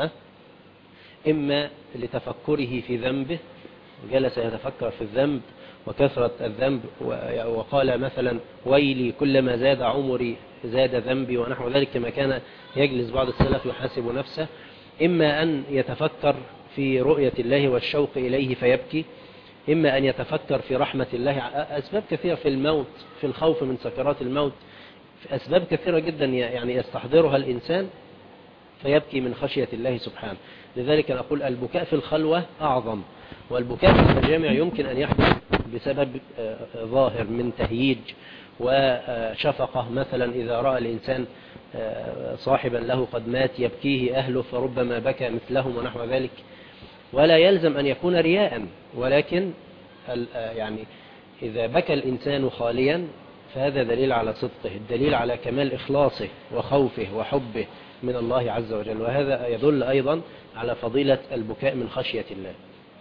[SPEAKER 3] إما لتفكره في ذنبه، جلس يتفكر في الذنب وكثرة الذنب وقال مثلا ويلي كلما زاد عمري زاد ذنبي ونحو ذلك، كما كان يجلس بعض السلف يحاسب نفسه. إما أن يتفكر في رؤية الله والشوق إليه فيبكي، إما أن يتفكر في رحمة الله. أسباب كثيرة في الموت، في الخوف من سكرات الموت، أسباب كثيرة جدا يعني يستحضرها الإنسان فيبكي من خشية الله سبحانه. لذلك نقول البكاء في الخلوة أعظم، والبكاء في المجامع يمكن أن يحدث بسبب ظاهر من تهييج وشفقة، مثلا إذا رأى الإنسان صاحبا له قد مات يبكيه أهله فربما بكى مثلهم ونحو ذلك، ولا يلزم أن يكون رياء، ولكن يعني إذا بكى الإنسان خاليا فهذا دليل على صدقه، الدليل على كمال إخلاصه وخوفه وحبه من الله عز وجل، وهذا يدل أيضا على فضيلة البكاء من خشية الله.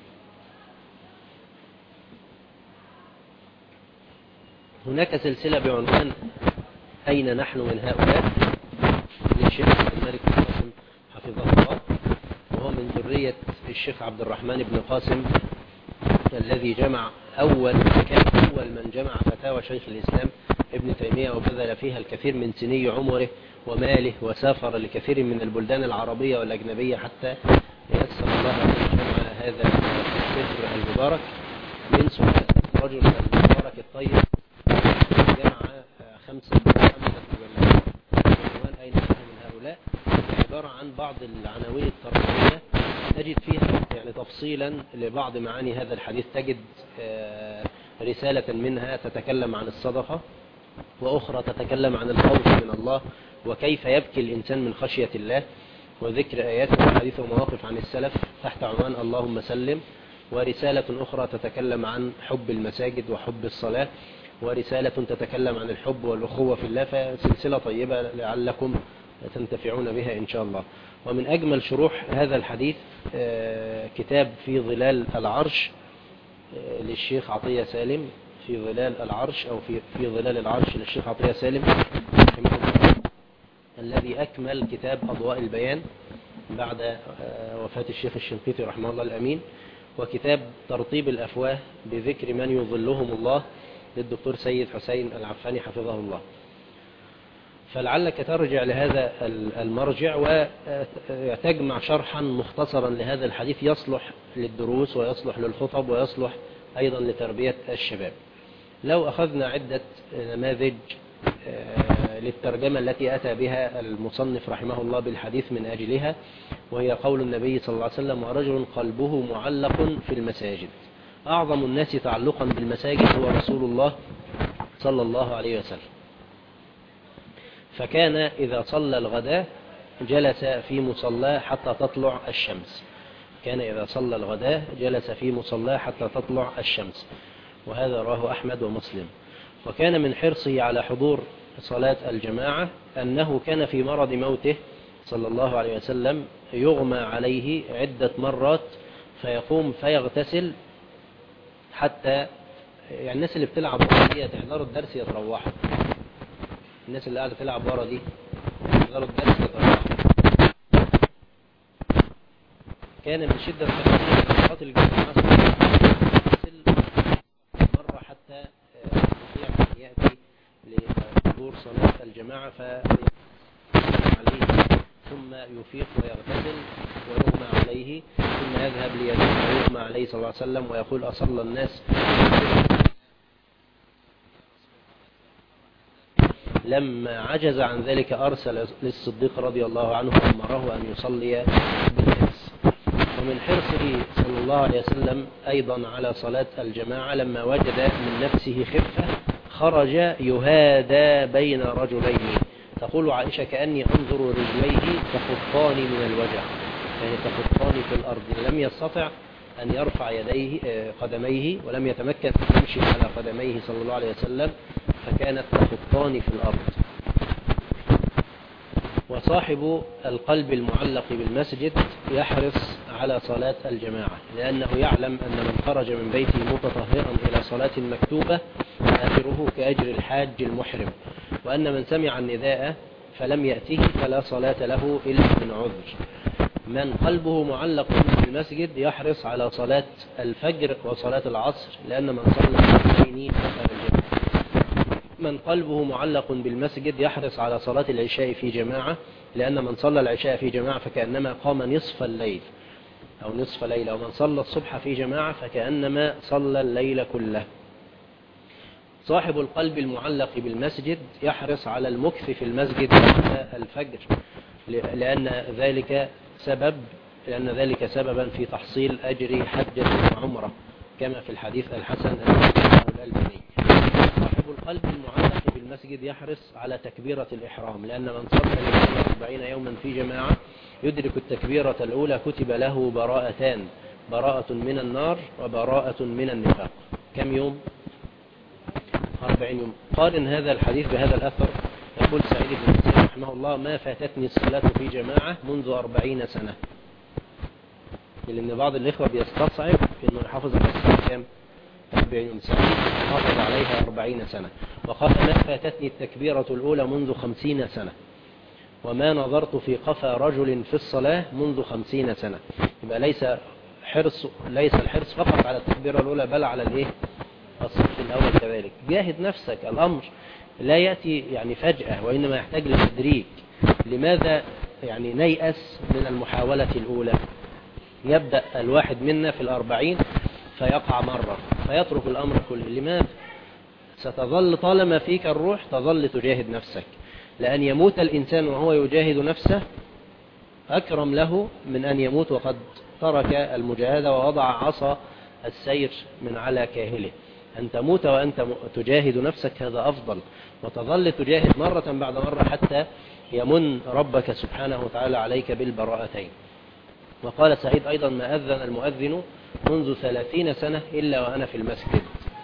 [SPEAKER 3] هناك سلسلة بعنوان أين نحن من هؤلاء للشيخ عبد الملك بن قاسم حفظه الله، وهو من ذرية الشيخ عبد الرحمن بن قاسم الذي كان أول من جمع فتاوى شيخ الإسلام ابن تيمية وبذل فيها الكثير من سني عمره وماله، وسافر لكثير من البلدان العربية والأجنبية حتى ييسر الله أن يجمع هذا السفر المبارك من سنة رجل المبارك الطيب. جمع 5 مجلدات بعنوان أين نحن من هؤلاء، عبارة عن بعض العناوين التربوية تجد فيها يعني تفصيلا لبعض معاني هذا الحديث. تجد رسالة منها تتكلم عن الصدقة، وأخرى تتكلم عن الخوف من الله وكيف يبكي الإنسان من خشية الله، وذكر آيات وحديث ومواقف عن السلف تحت عنوان اللهم سلم، ورسالة أخرى تتكلم عن حب المساجد وحب الصلاة، ورسالة تتكلم عن الحب والأخوة في الله. فسلسلة طيبة لعلكم تنتفعون بها إن شاء الله. ومن أجمل شروح هذا الحديث كتاب في ظلال العرش للشيخ عطية سالم، في ظلال العرش أو في ظلال العرش للشيخ عطية سالم الذي أكمل كتاب أضواء البيان بعد وفاة الشيخ الشنقيطي رحمه الله الأمين، وكتاب ترطيب الأفواه بذكر من يظلهم الله للدكتور سيد حسين العفاني حفظه الله. فلعلك ترجع لهذا المرجع وتجمع شرحا مختصرا لهذا الحديث يصلح للدروس ويصلح للخطب ويصلح أيضا لتربية الشباب. لو أخذنا عدة نماذج للترجمة التي أتى بها المصنف رحمه الله بالحديث من أجلها، وهي قول النبي صلى الله عليه وسلم ورجل قلبه معلق في المساجد. أعظم الناس تعلقا بالمساجد هو رسول الله صلى الله عليه وسلم، فكان إذا صلى الغداء جلس في مصلاه حتى تطلع الشمس، كان إذا صلى الغداء جلس في مصلاه حتى تطلع الشمس، وهذا رواه أحمد ومسلم. وكان من حرصه على حضور صلاة الجماعة أنه كان في مرض موته صلى الله عليه وسلم يغمى عليه عدة مرات فيقوم فيغتسل حتى يعني الناس اللي بتلعب ورا دي تحضروا الدرس يتروحوا، الناس اللي قاعدة تلعب ورا دي يحضروا الدرس يتروحوا. كان من شدة حرصه الجماعة يغتسل مرة حتى يستطيع أن يأتي لحضور صلاة الجماعة فيغتسل عليه ثم يفيق ويغتسل ويغمى عليه ثم يذهب ليدعو ويغمى عليه صلى الله عليه وسلم ويقول أصلى الناس. لما عجز عن ذلك أرسل للصديق رضي الله عنه وأمره أن يصلي بالناس. ومن حرصه صلى الله عليه وسلم أيضا على صلاة الجماعة لما وجد من نفسه خفة خرج يهادى بين رجلين. تقول عائشة كأني أنظر رجليه تخطان من الوجع، يعني تخطان في الأرض، لم يستطع أن يرفع يديه قدميه ولم يتمكن أن يمشي على قدميه صلى الله عليه وسلم، فكانت تخطان في الأرض. وصاحب القلب المعلق بالمسجد يحرص على صلاة الجماعة لأنه يعلم أن من خرج من بيته متطهرا إلى صلاة مكتوبة أجره كأجر الحاج المحرم، وأن من سمع النداء فلم يأته فلا صلاة له إلا من عذر. من قلبه معلق بالمسجد يحرص على صلاة الفجر وصلاة العصر لأن من صلى الاثنين دخل الجنة. من قلبه معلق بالمسجد يحرص على صلاة العشاء في جماعة لأن من صلى العشاء في جماعة فكأنما قام نصف الليل أو نصف ليلة، ومن صلى الصبح في جماعة فكأنما صلى الليل كله. صاحب القلب المعلق بالمسجد يحرص على المكث في المسجد بعد الفجر لأن ذلك سببا في تحصيل أجر حجة وعمرة كما في الحديث الحسن الألباني. صاحب القلب المعلق بالمسجد يحرص على تكبيرة الإحرام لأن من صلى 40 يوما في جماعة يدرك التكبيرة الأولى كتب له براءتان، براءة من النار وبراءة من النفاق. كم يوم؟ 40 يوم. قارن هذا الحديث بهذا الأثر. يقول سعيد بن مسيب رحمه الله: ما فاتتني الصلاة في جماعة منذ 40 سنة. لأن بعض الإخوة بيستصعب في أنه يحافظ على الصلاة كام؟ 40 سنة، حافظ عليها 40 سنة. وقال: ما فاتتني التكبيرة الأولى منذ 50 سنة، وما نظرت في قفا رجل في الصلاة منذ 50 سنة. يبقى ليس الحرص فقط على التكبيرة الأولى بل على الصف الأول كذلك. جاهد نفسك، الأمر لا يأتي يعني فجأة وإنما يحتاج لتدريج. لماذا يعني نيأس من المحاولة الأولى؟ يبدأ الواحد منا في 40 فيقع مرة فيترك الأمر كله. لماذا؟ ستظل طالما فيك الروح تظل تجاهد نفسك، لأن يموت الإنسان وهو يجاهد نفسه أكرم له من أن يموت وقد ترك المجاهدة ووضع عصا السير من على كاهله. أن تموت وأنت تجاهد نفسك هذا أفضل، وتظل تجاهد مرة بعد مرة حتى يمن ربك سبحانه وتعالى عليك بالبراءتين. وقال سعيد أيضا: ما أذن المؤذن منذ 30 سنة إلا وأنا في المسجد.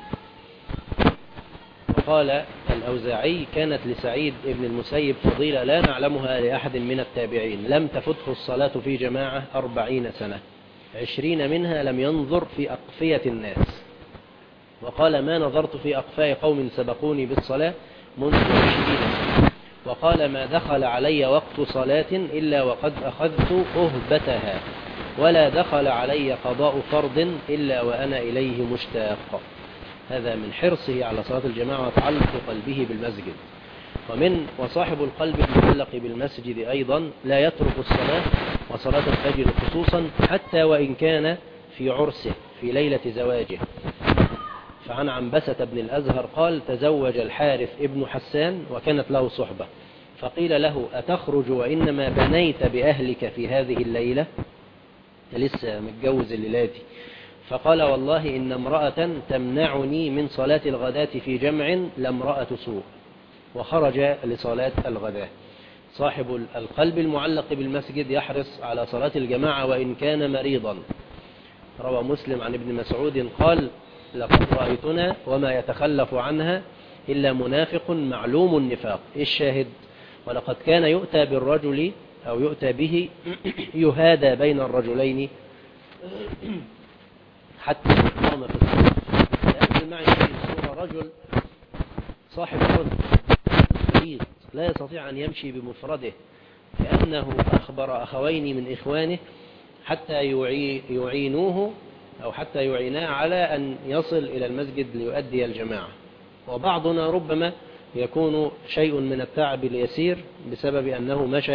[SPEAKER 3] وقال الأوزاعي: كانت لسعيد ابن المسيب فضيلة لا نعلمها لأحد من التابعين، لم تفته الصلاة في جماعة 40 سنة، 20 منها لم ينظر في أقفية الناس. وقال: ما نظرت في أقفاء قوم سبقوني بالصلاة منذ 20 سنة. وقال: ما دخل علي وقت صلاة إلا وقد أخذت أهبتها، ولا دخل علي قضاء فرض إلا وأنا إليه مشتاق. هذا من حرصه على صلاة الجماعة وتعلق قلبه بالمسجد. وصاحب القلب المعلق بالمسجد أيضا لا يترك الصلاة وصلاة الفجر خصوصا حتى وإن كان في عرسه في ليلة زواجه. فعن عنبسة بن الأزهر قال: تزوج الحارث ابن حسان وكانت له صحبة، فقيل له: أتخرج وإنما بنيت بأهلك في هذه الليلة؟ لسه متجوز الليلة. فقال: والله إن امرأة تمنعني من صلاة الغداة في جمع لامرأة سوء، وخرج لصلاة الغداة. صاحب القلب المعلق بالمسجد يحرص على صلاة الجماعة وإن كان مريضا. روى مسلم عن ابن مسعود قال: لقد رأيتنا وما يتخلف عنها إلا منافق معلوم النفاق. الشاهد: ولقد كان يؤتى بالرجل أو يؤتى به يهادى بين الرجلين حتى يقام في الصلاة. يأتي معي في الصورة رجل صاحب عذر مريض لا يستطيع أن يمشي بمفرده، كأنه أخبر أخوين من إخوانه حتى يعينوه أو حتى يعيناه على أن يصل إلى المسجد ليؤدي الجماعة. وبعضنا ربما يكون شيء من التعب اليسير بسبب أنه مشى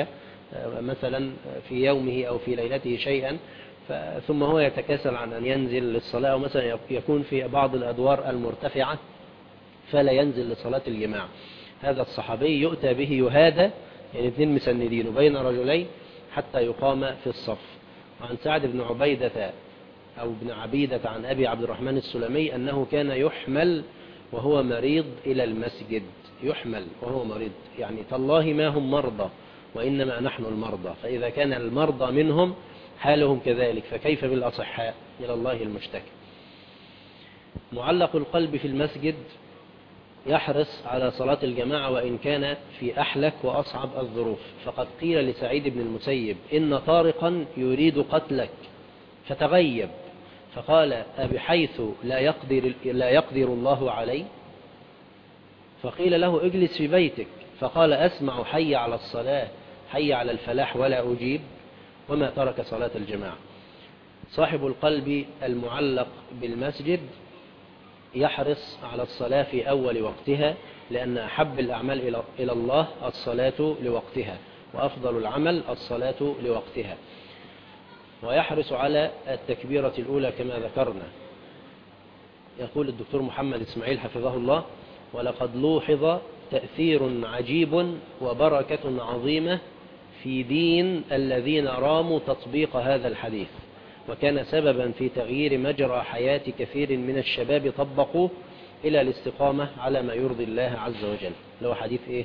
[SPEAKER 3] مثلا في يومه أو في ليلته شيئا، ثم هو يتكاسل عن أن ينزل للصلاة، أو مثلا يكون في بعض الأدوار المرتفعة فلا ينزل لصلاة الجماعة. هذا الصحابي يؤتى به يهادى، يعني اثنين مسندين بين رجلين حتى يقام في الصف. وعن سعد بن عبيدة أو بن عبيدة عن أبي عبد الرحمن السلمي أنه كان يحمل وهو مريض إلى المسجد. يحمل وهو مريض، يعني تالله ما هم مرضى وإنما نحن المرضى، فإذا كان المرضى منهم حالهم كذلك فكيف بالأصحاء؟ إلى الله المشتكى. معلق القلب في المسجد يحرص على صلاة الجماعة وإن كان في أحلك وأصعب الظروف، فقد قيل لسعيد بن المسيب إن طارقا يريد قتلك فتغيب، فقال أبحيث لا يقدر الله علي؟ فقيل له اجلس في بيتك، فقال أسمع حي على الصلاة حي على الفلاح ولا أجيب، وما ترك صلاة الجماعة. صاحب القلب المعلق بالمسجد يحرص على الصلاة في أول وقتها، لأن أحب الأعمال إلى الله الصلاة لوقتها، وأفضل العمل الصلاة لوقتها. ويحرص على التكبيرة الأولى كما ذكرنا. يقول الدكتور محمد إسماعيل حفظه الله: ولقد لوحظ تأثير عجيب وبركة عظيمة في دين الذين راموا تطبيق هذا الحديث، وكان سببا في تغيير مجرى حياة كثير من الشباب طبقوه إلى الاستقامة على ما يرضي الله عز وجل. لو حديث إيه؟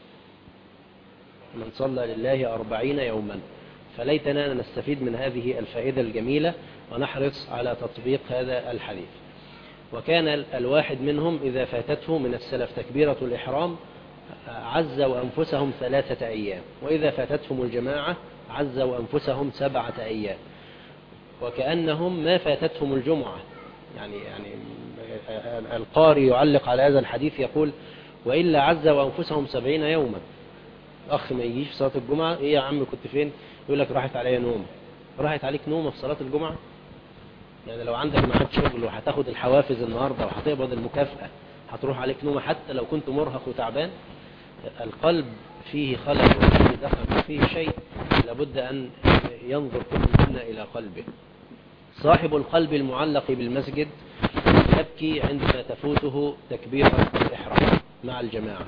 [SPEAKER 3] من صلى لله 40 يوما. فليتنا نستفيد من هذه الفائدة الجميلة ونحرص على تطبيق هذا الحديث. وكان الواحد منهم إذا فاتته من السلف تكبيرة الإحرام عزوا أنفسهم 3 أيام، وإذا فاتتهم الجماعة عزوا أنفسهم 7 أيام، وكأنهم ما فاتتهم الجمعة. يعني القاري يعلق على هذا الحديث يقول: وإلا عزوا أنفسهم 70 يوما. أخ ما يجيش في صلاة الجمعة: إيه يا عم كنت فين؟ يقول لك راحت عليا نوم. راحت عليك نومة في صلاة الجمعة؟ يعني لو عندك معاد شغل وهتاخد الحوافز النهاردة وهتقبض المكافأة، هتروح عليك نومة حتى لو كنت مرهق وتعبان؟ القلب فيه خلل وفيه دخل وفيه شيء، لابد أن ينظر كل منا إلى قلبه. صاحب القلب المعلق بالمسجد يبكي عندما تفوته تكبيرة الإحرام مع الجماعة،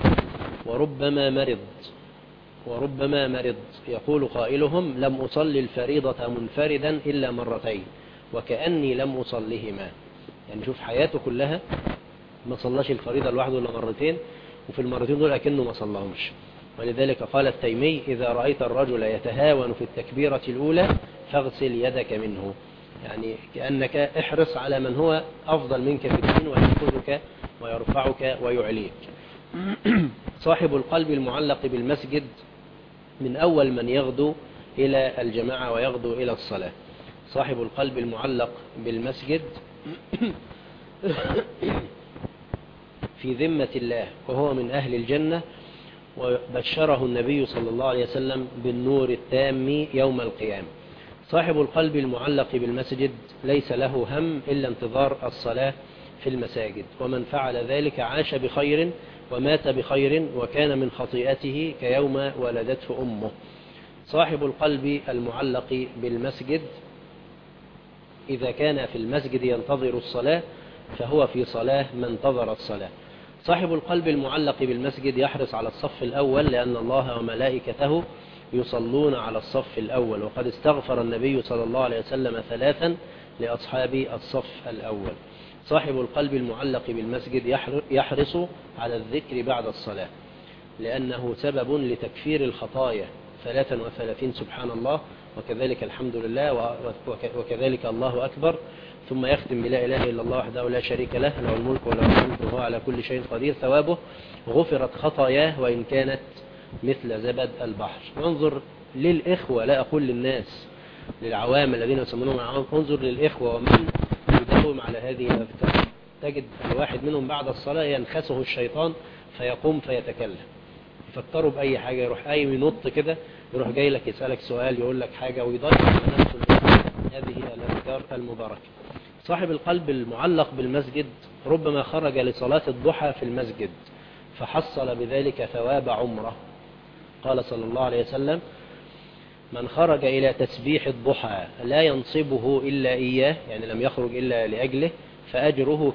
[SPEAKER 3] وربما مرض يقول قائلهم: لم أصلي الفريضة منفردا إلا 2 مرات وكأني لم أصليهما. يعني شوف حياته كلها ما صلاش الفريضة لوحده إلا 2 مرات، وفي المرتين دول أكنه ما صلاهمش. ولذلك قال التيمي: إذا رأيت الرجل يتهاون في التكبيرة الأولى فاغسل يدك منه. يعني كأنك احرص على من هو أفضل منك في الدين ويأخذك ويرفعك ويعليك. صاحب القلب المعلق بالمسجد من أول من يغدو إلى الجماعة ويغدو إلى الصلاة. صاحب القلب المعلق بالمسجد في ذمة الله، وهو من أهل الجنة، وبشره النبي صلى الله عليه وسلم بالنور التام يوم القيامة. صاحب القلب المعلق بالمسجد ليس له هم إلا انتظار الصلاة في المساجد، ومن فعل ذلك عاش بخير ومات بخير، وكان من خطيئته كيوم ولدته أمه. صاحب القلب المعلق بالمسجد إذا كان في المسجد ينتظر الصلاة فهو في صلاة ما انتظر الصلاة. صاحب القلب المعلق بالمسجد يحرص على الصف الأول، لأن الله وملائكته يصلون على الصف الأول، وقد استغفر النبي صلى الله عليه وسلم 3 لأصحاب الصف الأول. صاحب القلب المعلق بالمسجد يحرص على الذكر بعد الصلاة، لأنه سبب لتكفير الخطايا 33 سبحان الله، وكذلك الحمد لله، وكذلك الله أكبر، ثم يختم بلا إله إلا الله وحده لا شريك له، له الملك وله الحمد وهو على كل شيء قدير. ثوابه غفرت خطاياه وإن كانت مثل زبد البحر. انظر للإخوة، لا أقول للناس، للعوام الذين يسمونهم العوام، انظر للإخوة ومن يداوم على هذه الأذكار. تجد الواحد منهم بعد الصلاة ينخسه الشيطان فيقوم فيتكلم، يفكروا بأي حاجة، يروح قايم ينط كده، يروح جاي لك يسألك سؤال، يقول لك حاجة، ويضيع على نفسه هذه الأذكار المباركة. صاحب القلب المعلق بالمسجد ربما خرج لصلاة الضحى في المسجد فحصل بذلك ثواب عمره. قال صلى الله عليه وسلم: من خرج إلى تسبيح الضحى لا ينصبه إلا إياه، يعني لم يخرج إلا لأجله، فأجره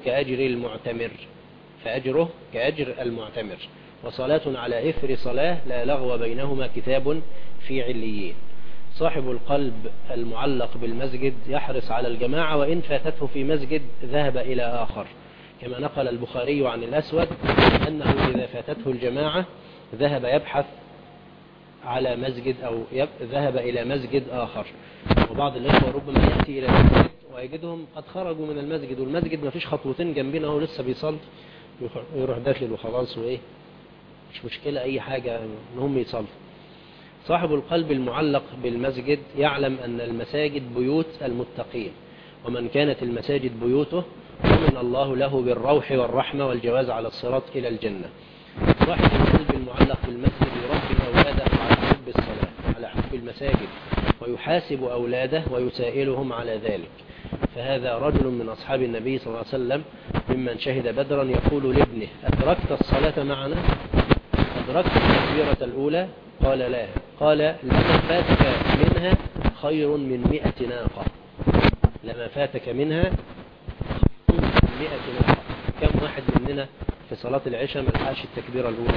[SPEAKER 3] كأجر المعتمر، وصلاة على إثر صلاة لا لغو بينهما، كتاب في عليين. صاحب القلب المعلق بالمسجد يحرص على الجماعة، وإن فاتته في مسجد ذهب إلى آخر، كما نقل البخاري عن الأسود أنه إذا فاتته الجماعة ذهب يبحث على مسجد أو ذهب إلى مسجد آخر. وبعض الإخوة ربما يأتي إلى المسجد ويجدهم قد خرجوا من المسجد، والمسجد ما فيش خطوتين جنبنا هو لسه بيصلي، يروح داخل وخلاص، وإيه مش مشكلة أي حاجة إنهم يصلوا. صاحب القلب المعلق بالمسجد يعلم أن المساجد بيوت المتقين، ومن كانت المساجد بيوته ضمن الله له بالروح والرحمة والجواز على الصراط إلى الجنة. صاحب القلب المعلق بالمسجد يربي أولاده على حب الصلاة، على حب المساجد، ويحاسب أولاده ويسائلهم على ذلك. فهذا رجل من أصحاب النبي صلى الله عليه وسلم ممن شهد بدرا يقول لابنه: أدركت الصلاة معنا؟ أدركت التكبيرة الأولى؟ قال لا. قال: لما فاتك منها خير من 100 ناقة. لما فاتك منها خير من 100 ناقة. كم واحد مننا في صلاة العشاء ما لحقش التكبيرة الأولى؟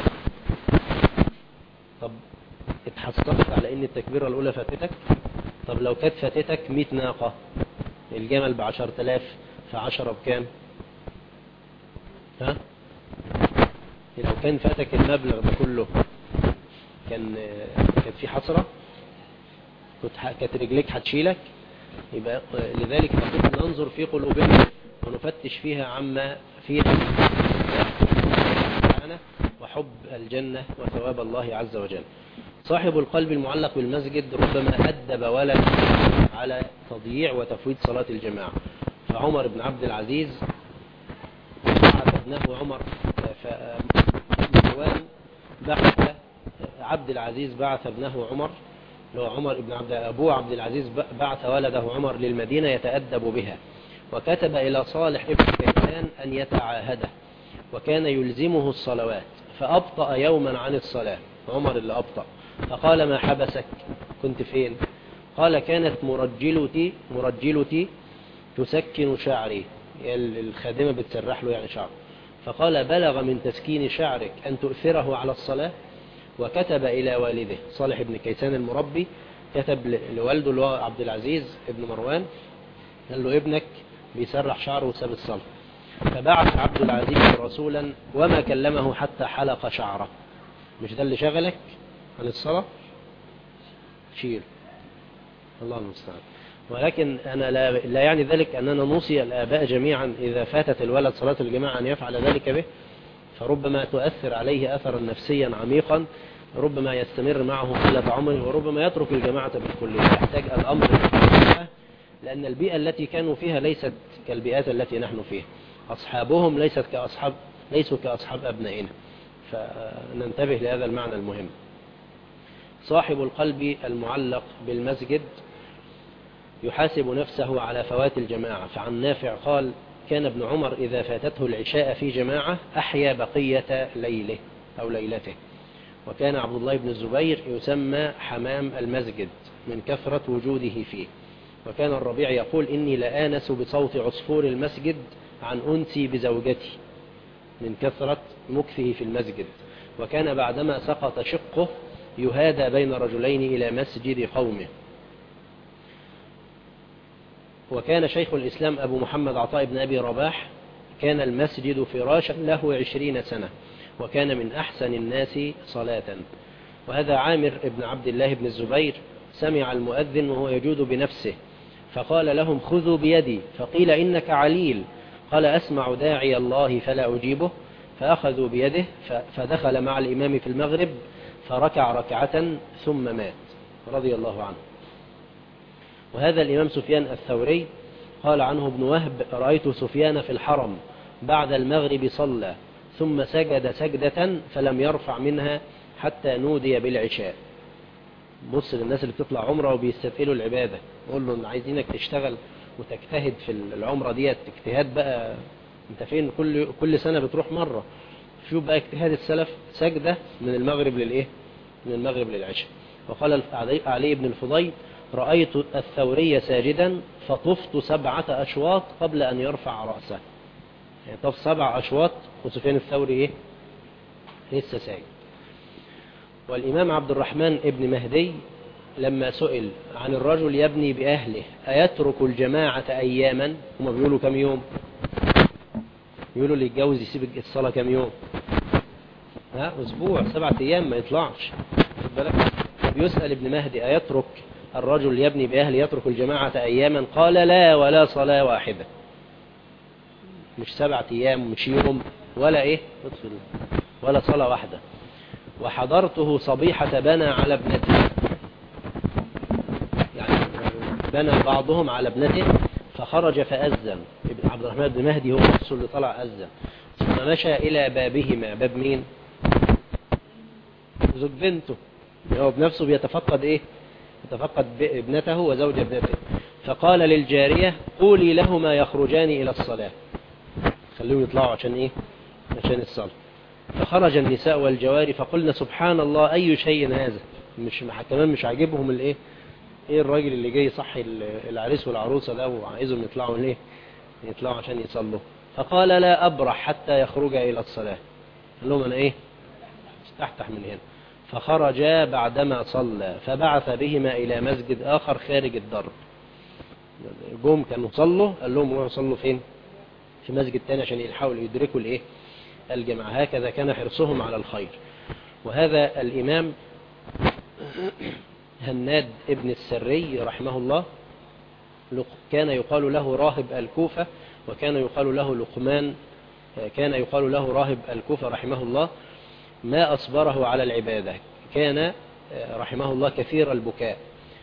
[SPEAKER 3] طب اتحسرت على ان التكبيرة الأولى فاتتك؟ طب لو كانت فاتتك 100 ناقة، الجمل ب10,000، ف10 بكام؟ ها؟ لو كان فاتك المبلغ ده كله كانت في حسرة؟ كانت رجليك هتشيلك؟ يبقى لذلك ننظر في قلوبنا ونفتش فيها عما فيها وحب الجنة وثواب الله عز وجل. صاحب القلب المعلق بالمسجد ربما أدب ولد على تضييع وتفويت صلاة الجماعة. فعمر بن عبد العزيز بعث ابنه عمر، عبد العزيز بعث ابنه عمر، لو عمر بن أبوه عبد العزيز بعث ولده عمر للمدينة يتأدب بها، وكتب إلى صالح ابن كيسان أن يتعاهده، وكان يلزمه الصلوات، فأبطأ يوما عن الصلاة، عمر اللي أبطأ، فقال: ما حبسك؟ كنت فين؟ قال: كانت مرجلتي تسكن شعري، الخادمة بتسرح له يعني شعر. فقال: بلغ من تسكين شعرك أن تؤثره على الصلاة؟ وكتب إلى والده صالح بن كيسان المربي، كتب لوالده اللي هو عبد العزيز ابن مروان، قال له: ابنك بيسرح شعره وساب الصلاة. فبعث عبد العزيز رسولا وما كلمه حتى حلق شعره. مش ده اللي شغلك عن الصلاة؟ شيل، الله المستعان. ولكن أنا لا يعني ذلك أننا نوصي الآباء جميعا إذا فاتت الولد صلاة الجماعة أن يفعل ذلك به، فربما تؤثر عليه أثرا نفسيا عميقا، ربما يستمر معه طيلة عمره، وربما يترك الجماعة بالكلية. يحتاج الأمر لأن البيئة التي كانوا فيها ليست كالبيئات التي نحن فيها، أصحابهم ليسوا كأصحاب أبنائنا، فننتبه لهذا المعنى المهم. صاحب القلب المعلق بالمسجد يحاسب نفسه على فوات الجماعة. فعن نافع قال: كان ابن عمر إذا فاتته العشاء في جماعة أحيا بقية ليله أو ليلته. وكان عبد الله بن الزبير يسمى حمام المسجد من كثرة وجوده فيه. وكان الربيع يقول: إني لآنس بصوت عصفور المسجد عن أنسي بزوجتي، من كثرة مكثه في المسجد. وكان بعدما سقط شقه يهادى بين رجلين إلى مسجد قومه. وكان شيخ الإسلام أبو محمد عطاء بن أبي رباح كان المسجد فراشا له 20 سنة، وكان من أحسن الناس صلاة. وهذا عامر بن عبد الله بن الزبير سمع المؤذن وهو يجود بنفسه، فقال لهم: خذوا بيدي. فقيل: إنك عليل. قال: أسمع داعي الله فلا أجيبه. فأخذوا بيده فدخل مع الإمام في المغرب فركع ركعة ثم مات رضي الله عنه. وهذا الإمام سفيان الثوري قال عنه ابن وهب: رأيت سفيان في الحرم بعد المغرب صلى ثم سجد سجدة فلم يرفع منها حتى نودي بالعشاء. بص للناس اللي بتطلع عمره وبيستثقلوا العبادة، نقول له: عايزينك تشتغل وتجتهد في العمرة ديت اجتهاد بقى، انت فين؟ كل سنة بتروح مرة. شوف بقى اجتهاد السلف، سجدة من المغرب للإيه؟ من المغرب للعشاء. وقال علي بن الفضيل: رأيت الثوري ساجدا فطفت 7 أشواط قبل أن يرفع رأسه. يعني طف 7 أشواط وسفيان الثوري لسه ساجد. والإمام عبد الرحمن ابن مهدي لما سئل عن الرجل يبني بأهله أيترك الجماعة أياما، هم بيقولوا كم يوم؟ يقولوا اللي يتجوز يسيب الصلاة كم يوم؟ أسبوع، 7 أيام ما يطلعش. خد بالك. يسأل ابن مهدي أيترك الرجل يبني بأهله يترك الجماعة أياما؟ قال: لا، ولا صلاة واحدة. مش 7 أيام مش يوم ولا ولا صلاة واحدة. وحضرته صبيحة بنى على ابنته، يعني بنى بعضهم على ابنته فخرج فأذن. عبد الرحمن بن مهدي هو نفسه اللي طلع أذن، ثم مشى إلى بابهما. باب مين؟ زوج بنته. هو بنفسه بيتفقد يتفقد ابنته وزوج ابنته. فقال للجارية: قولي لهما يخرجان إلى الصلاة، خليهم يطلعوا عشان عشان الصلاة. فخرج النساء والجواري فقلنا: سبحان الله، أي شيء هذا؟ كمان مش عاجبهم ايه الراجل اللي جاي صحي العريس والعروسة ده وعايزهم يطلعوا يطلعوا عشان يصلوا. فقال: لا أبرح حتى يخرج إلى الصلاة. قال لهم: أنا استحتح من هنا. فخرجا بعدما صلى فبعث بهما إلى مسجد آخر خارج الدرب. جم كانوا صلوا، قال لهم: روحوا صلوا فين؟ في مسجد تاني عشان يحاولوا يدركوا الجماعة. هكذا كان حرصهم على الخير. وهذا الإمام هناد ابن السري رحمه الله كان يقال له راهب الكوفة، وكان يقال له لقمان، كان يقال له راهب الكوفة رحمه الله. ما أصبره على العبادة، كان رحمه الله كثير البكاء.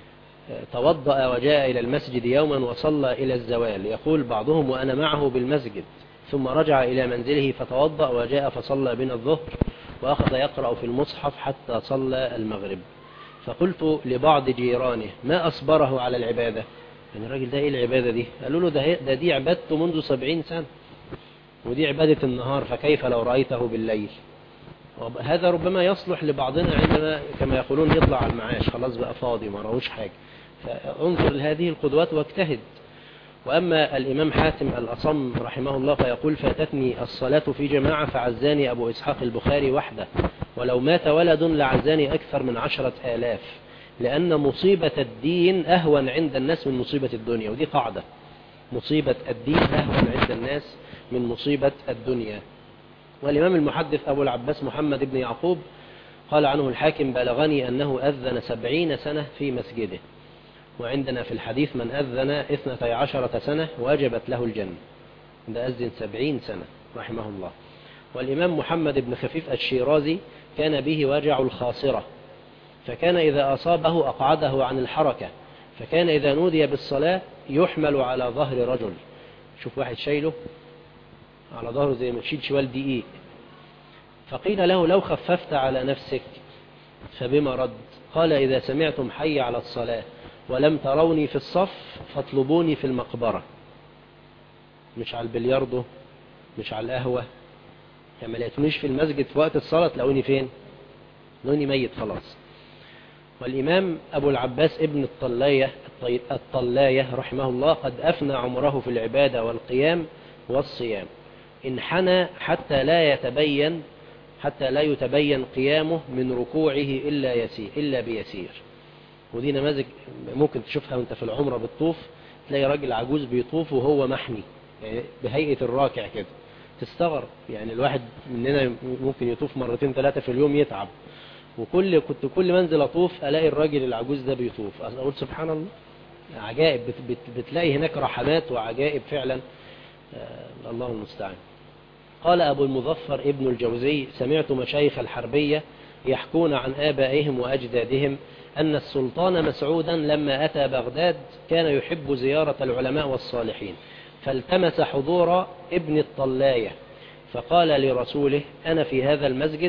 [SPEAKER 3] توضأ وجاء إلى المسجد يوما وصلى إلى الزوال. يقول بعضهم: وأنا معه بالمسجد، ثم رجع إلى منزله فتوضأ وجاء فصلى بنا الظهر، وأخذ يقرأ في المصحف حتى صلى المغرب. فقلت لبعض جيرانه: ما أصبره على العبادة؟ يعني الراجل ده العبادة دي؟ قالوا له: دي عبادته منذ 70 سنة، ودي عبادة النهار، فكيف لو رأيته بالليل؟ هذا ربما يصلح لبعضنا عندما كما يقولون يطلع على المعاش، خلاص بقى فاضي ما راهوش حاجة. فانظر لهذه القدوات واجتهد. وأما الإمام حاتم الأصم رحمه الله فيقول: فاتتني الصلاة في جماعة فعزاني أبو إسحاق البخاري وحده، ولو مات ولد لعزاني أكثر من 10,000، لأن مصيبة الدين أهون عند الناس من مصيبة الدنيا. ودي قاعدة: مصيبة الدين أهون عند الناس من مصيبة الدنيا. والإمام المحدث أبو العباس محمد بن يعقوب قال عنه الحاكم: بلغني أنه أذن 70 سنة في مسجده. وعندنا في الحديث: من أذن 12 سنة وجبت له الجنة. ده أذن 70 سنة رحمه الله. والإمام محمد بن خفيف الشيرازي كان به وجع الخاصرة، فكان إذا أصابه أقعده عن الحركة، فكان إذا نودي بالصلاة يحمل على ظهر رجل. شوف واحد شايله على ظهره زي ما تشيل شوال دقيق. فقيل له: لو خففت على نفسك فبما رد؟ قال: إذا سمعتم حي على الصلاة ولم تروني في الصف فاطلبوني في المقبرة. مش على البلياردو، مش على القهوة، يعني ما لقيتونيش في المسجد في وقت الصلاة تلاقوني فين؟ تلاقوني ميت خلاص. والإمام أبو العباس ابن الطلاية رحمه الله قد أفنى عمره في العبادة والقيام والصيام. انحنى حتى لا يتبين قيامه من ركوعه إلا بيسير. ودي نماذج ممكن تشوفها وانت في العمرة بالطوف، تلاقي راجل عجوز بيطوف وهو محني، يعني بهيئة الراكع كده، تستغرب. يعني الواحد مننا ممكن يطوف 2-3 في اليوم يتعب، كنت كل منزل أطوف ألاقي الراجل العجوز ده بيطوف، أقول سبحان الله، عجائب. بتلاقي هناك رحمات وعجائب فعلا. الله المستعان. قال أبو المظفر ابن الجوزي: سمعت مشايخ الحربية يحكون عن آبائهم وأجدادهم أن السلطان مسعودا لما أتى بغداد كان يحب زيارة العلماء والصالحين، فالتمس حضور ابن الطلاية، فقال لرسوله: أنا في هذا المسجد،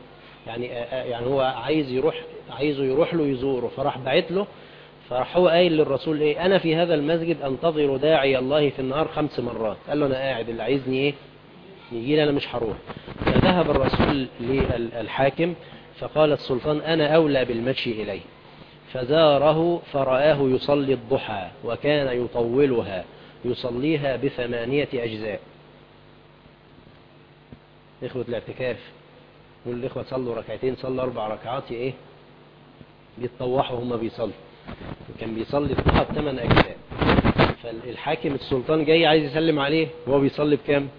[SPEAKER 3] يعني هو عايزه يروح له يزوره، فراح بعت له، فراح هو قايل للرسول: أنا في هذا المسجد أنتظر داعي الله في النهار 5 مرات. قال له: أنا قاعد، اللي عايزني يجي لي، أنا مش هروح. فذهب الرسول للحاكم فقال السلطان: أنا أولى بالمشي إليه. فزاره فرآه يصلي الضحى وكان يطولها يصليها ب8 أجزاء. إخوة الاعتكاف يقول الإخوة صلوا ركعتين، صلوا 4 ركعات إيه بيتطوحوا هم بيصلوا، وكان بيصلي الضحى ب8 أجزاء. فالحاكم السلطان جاي عايز يسلم عليه وهو بيصلي بكام؟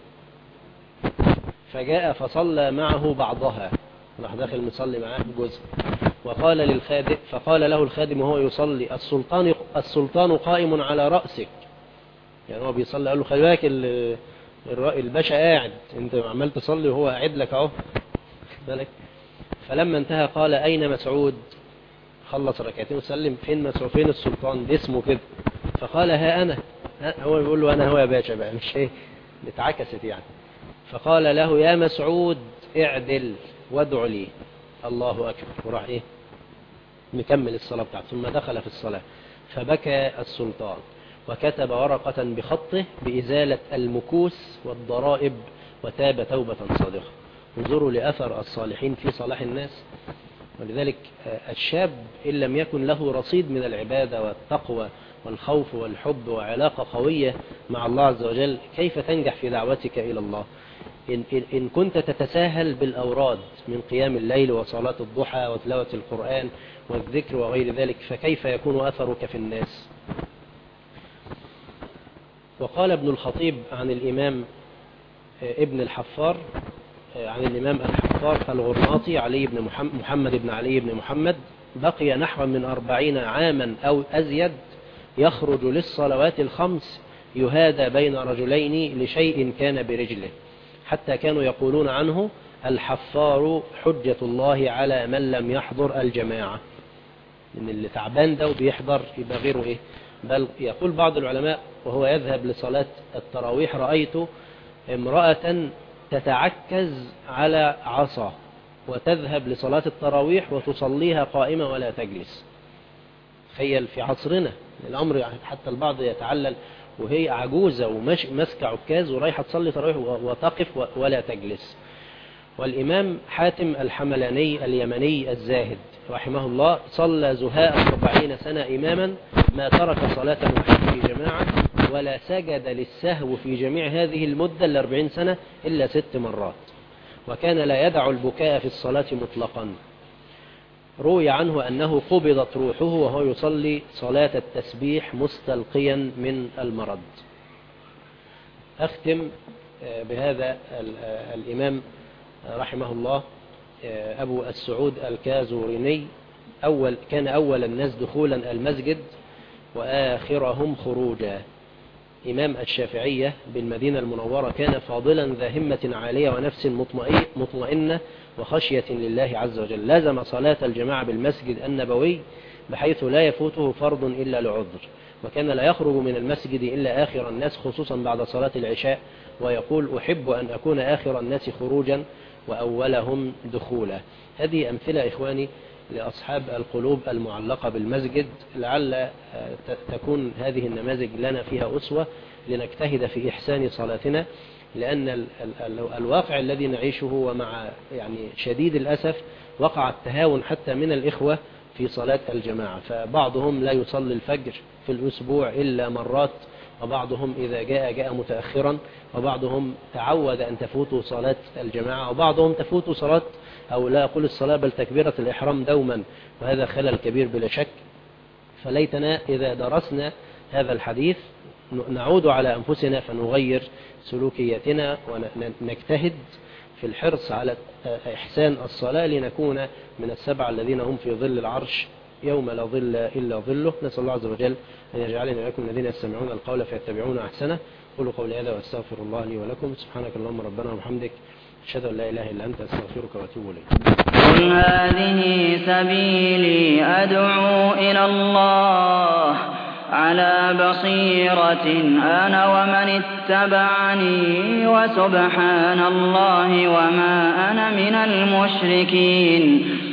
[SPEAKER 3] فجاء فصلى معه بعضها، راح داخل مصلي معاه جزء. وقال للخادم، فقال له الخادم وهو يصلي السلطان قائم على رأسك، يعني هو بيصلي، قال له خلي بالك الباشا قاعد، انت عمال تصلي وهو قاعد لك اهو بالك. فلما انتهى قال أين مسعود؟ خلص ركعتين وسلم، فين مسعود؟ فين السلطان؟ اسمه كده. فقال ها أنا. هو بيقول له أنا هو يا باشا بقى، مش ايه اتعكست يعني. فقال له يا مسعود اعدل وادع لي. الله أكبر. وراح ايه مكمل الصلاة بتاعته، ثم دخل في الصلاة. فبكى السلطان وكتب ورقة بخطه بإزالة المكوس والضرائب وتاب توبة صادقة. انظروا لأثر الصالحين في صلاح الناس. ولذلك الشاب إن لم يكن له رصيد من العبادة والتقوى والخوف والحب وعلاقة قوية مع الله عز وجل، كيف تنجح في دعوتك إلى الله؟ إن كنت تتساهل بالأوراد من قيام الليل وصلاة الضحى وتلاوة القرآن والذكر وغير ذلك، فكيف يكون أثرك في الناس؟ وقال ابن الخطيب عن الإمام ابن الحفار، عن الإمام الحفار الغرناطي علي بن محمد بن علي بن محمد: بقي نحو من 40 عاما أو أزيد يخرج للصلوات الخمس يهادى بين رجلين لشيء كان برجله، حتى كانوا يقولون عنه الحفار حجة الله على من لم يحضر الجماعة. إن اللي تعبان ده وبيحضر يبقى غيره إيه. بل يقول بعض العلماء وهو يذهب لصلاة التراويح: رأيت امرأة تتعكز على عصا وتذهب لصلاة التراويح وتصليها قائمة ولا تجلس. تخيل في عصرنا الأمر، حتى البعض يتعلل وهي عجوزة وماسكة عكاز ورايحة تصلي تراويح وتقف ولا تجلس. والإمام حاتم الحملاني اليمني الزاهد رحمه الله صلى زهاء 40 سنة إماما، ما ترك صلاة في جماعة ولا سجد للسهو في جميع هذه المدة 40 سنة إلا 6 مرات، وكان لا يدع البكاء في الصلاة مطلقا. روي عنه أنه قبضت روحه وهو يصلي صلاة التسبيح مستلقيا من المرض. أختم بهذا الإمام رحمه الله أبو السعود الكازوريني، كان أول الناس دخولا المسجد وآخرهم خروجا. إمام الشافعية بالمدينة المنورة، كان فاضلا ذا همة عالية ونفس مطمئنة وخشية لله عز وجل. لازم صلاة الجماعة بالمسجد النبوي بحيث لا يفوته فرض إلا لعذر، وكان لا يخرج من المسجد إلا آخر الناس خصوصا بعد صلاة العشاء، ويقول أحب أن أكون آخر الناس خروجا وأولهم دخولا. هذه أمثلة إخواني لأصحاب القلوب المعلقة بالمسجد، لعل تكون هذه النماذج لنا فيها أسوة لنجتهد في إحسان صلاتنا، لأن الواقع الذي نعيشه ومع يعني شديد الأسف وقع التهاون حتى من الإخوة في صلاة الجماعة، فبعضهم لا يصلي الفجر في الأسبوع إلا مرات، وبعضهم إذا جاء متأخرا، وبعضهم تعود أن تفوته صلاة الجماعة، وبعضهم تفوته صلاة أو لا أقول الصلاة بل تكبيرة الإحرام دوما، وهذا خلل كبير بلا شك. فليتنا إذا درسنا هذا الحديث نعود على أنفسنا فنغير سلوكياتنا ونجتهد في الحرص على إحسان الصلاة لنكون من 7 الذين هم في ظل العرش يوم لا ظل إلا ظله. نسأل الله عز وجل أن يجعلنا وإياكم الذين يستمعون القول فيتبعون أحسنه. قولوا قولي هذا وأستغفر الله لي ولكم. سبحانك اللهم ربنا وبحمدك، أشهد أن لا إله إلا أنت، أستغفرك وأتوب إليك.
[SPEAKER 4] قل هذه سبيلي أدعو إلى الله على بصيرة أنا ومن اتبعني، وسبحان الله وما أنا من المشركين.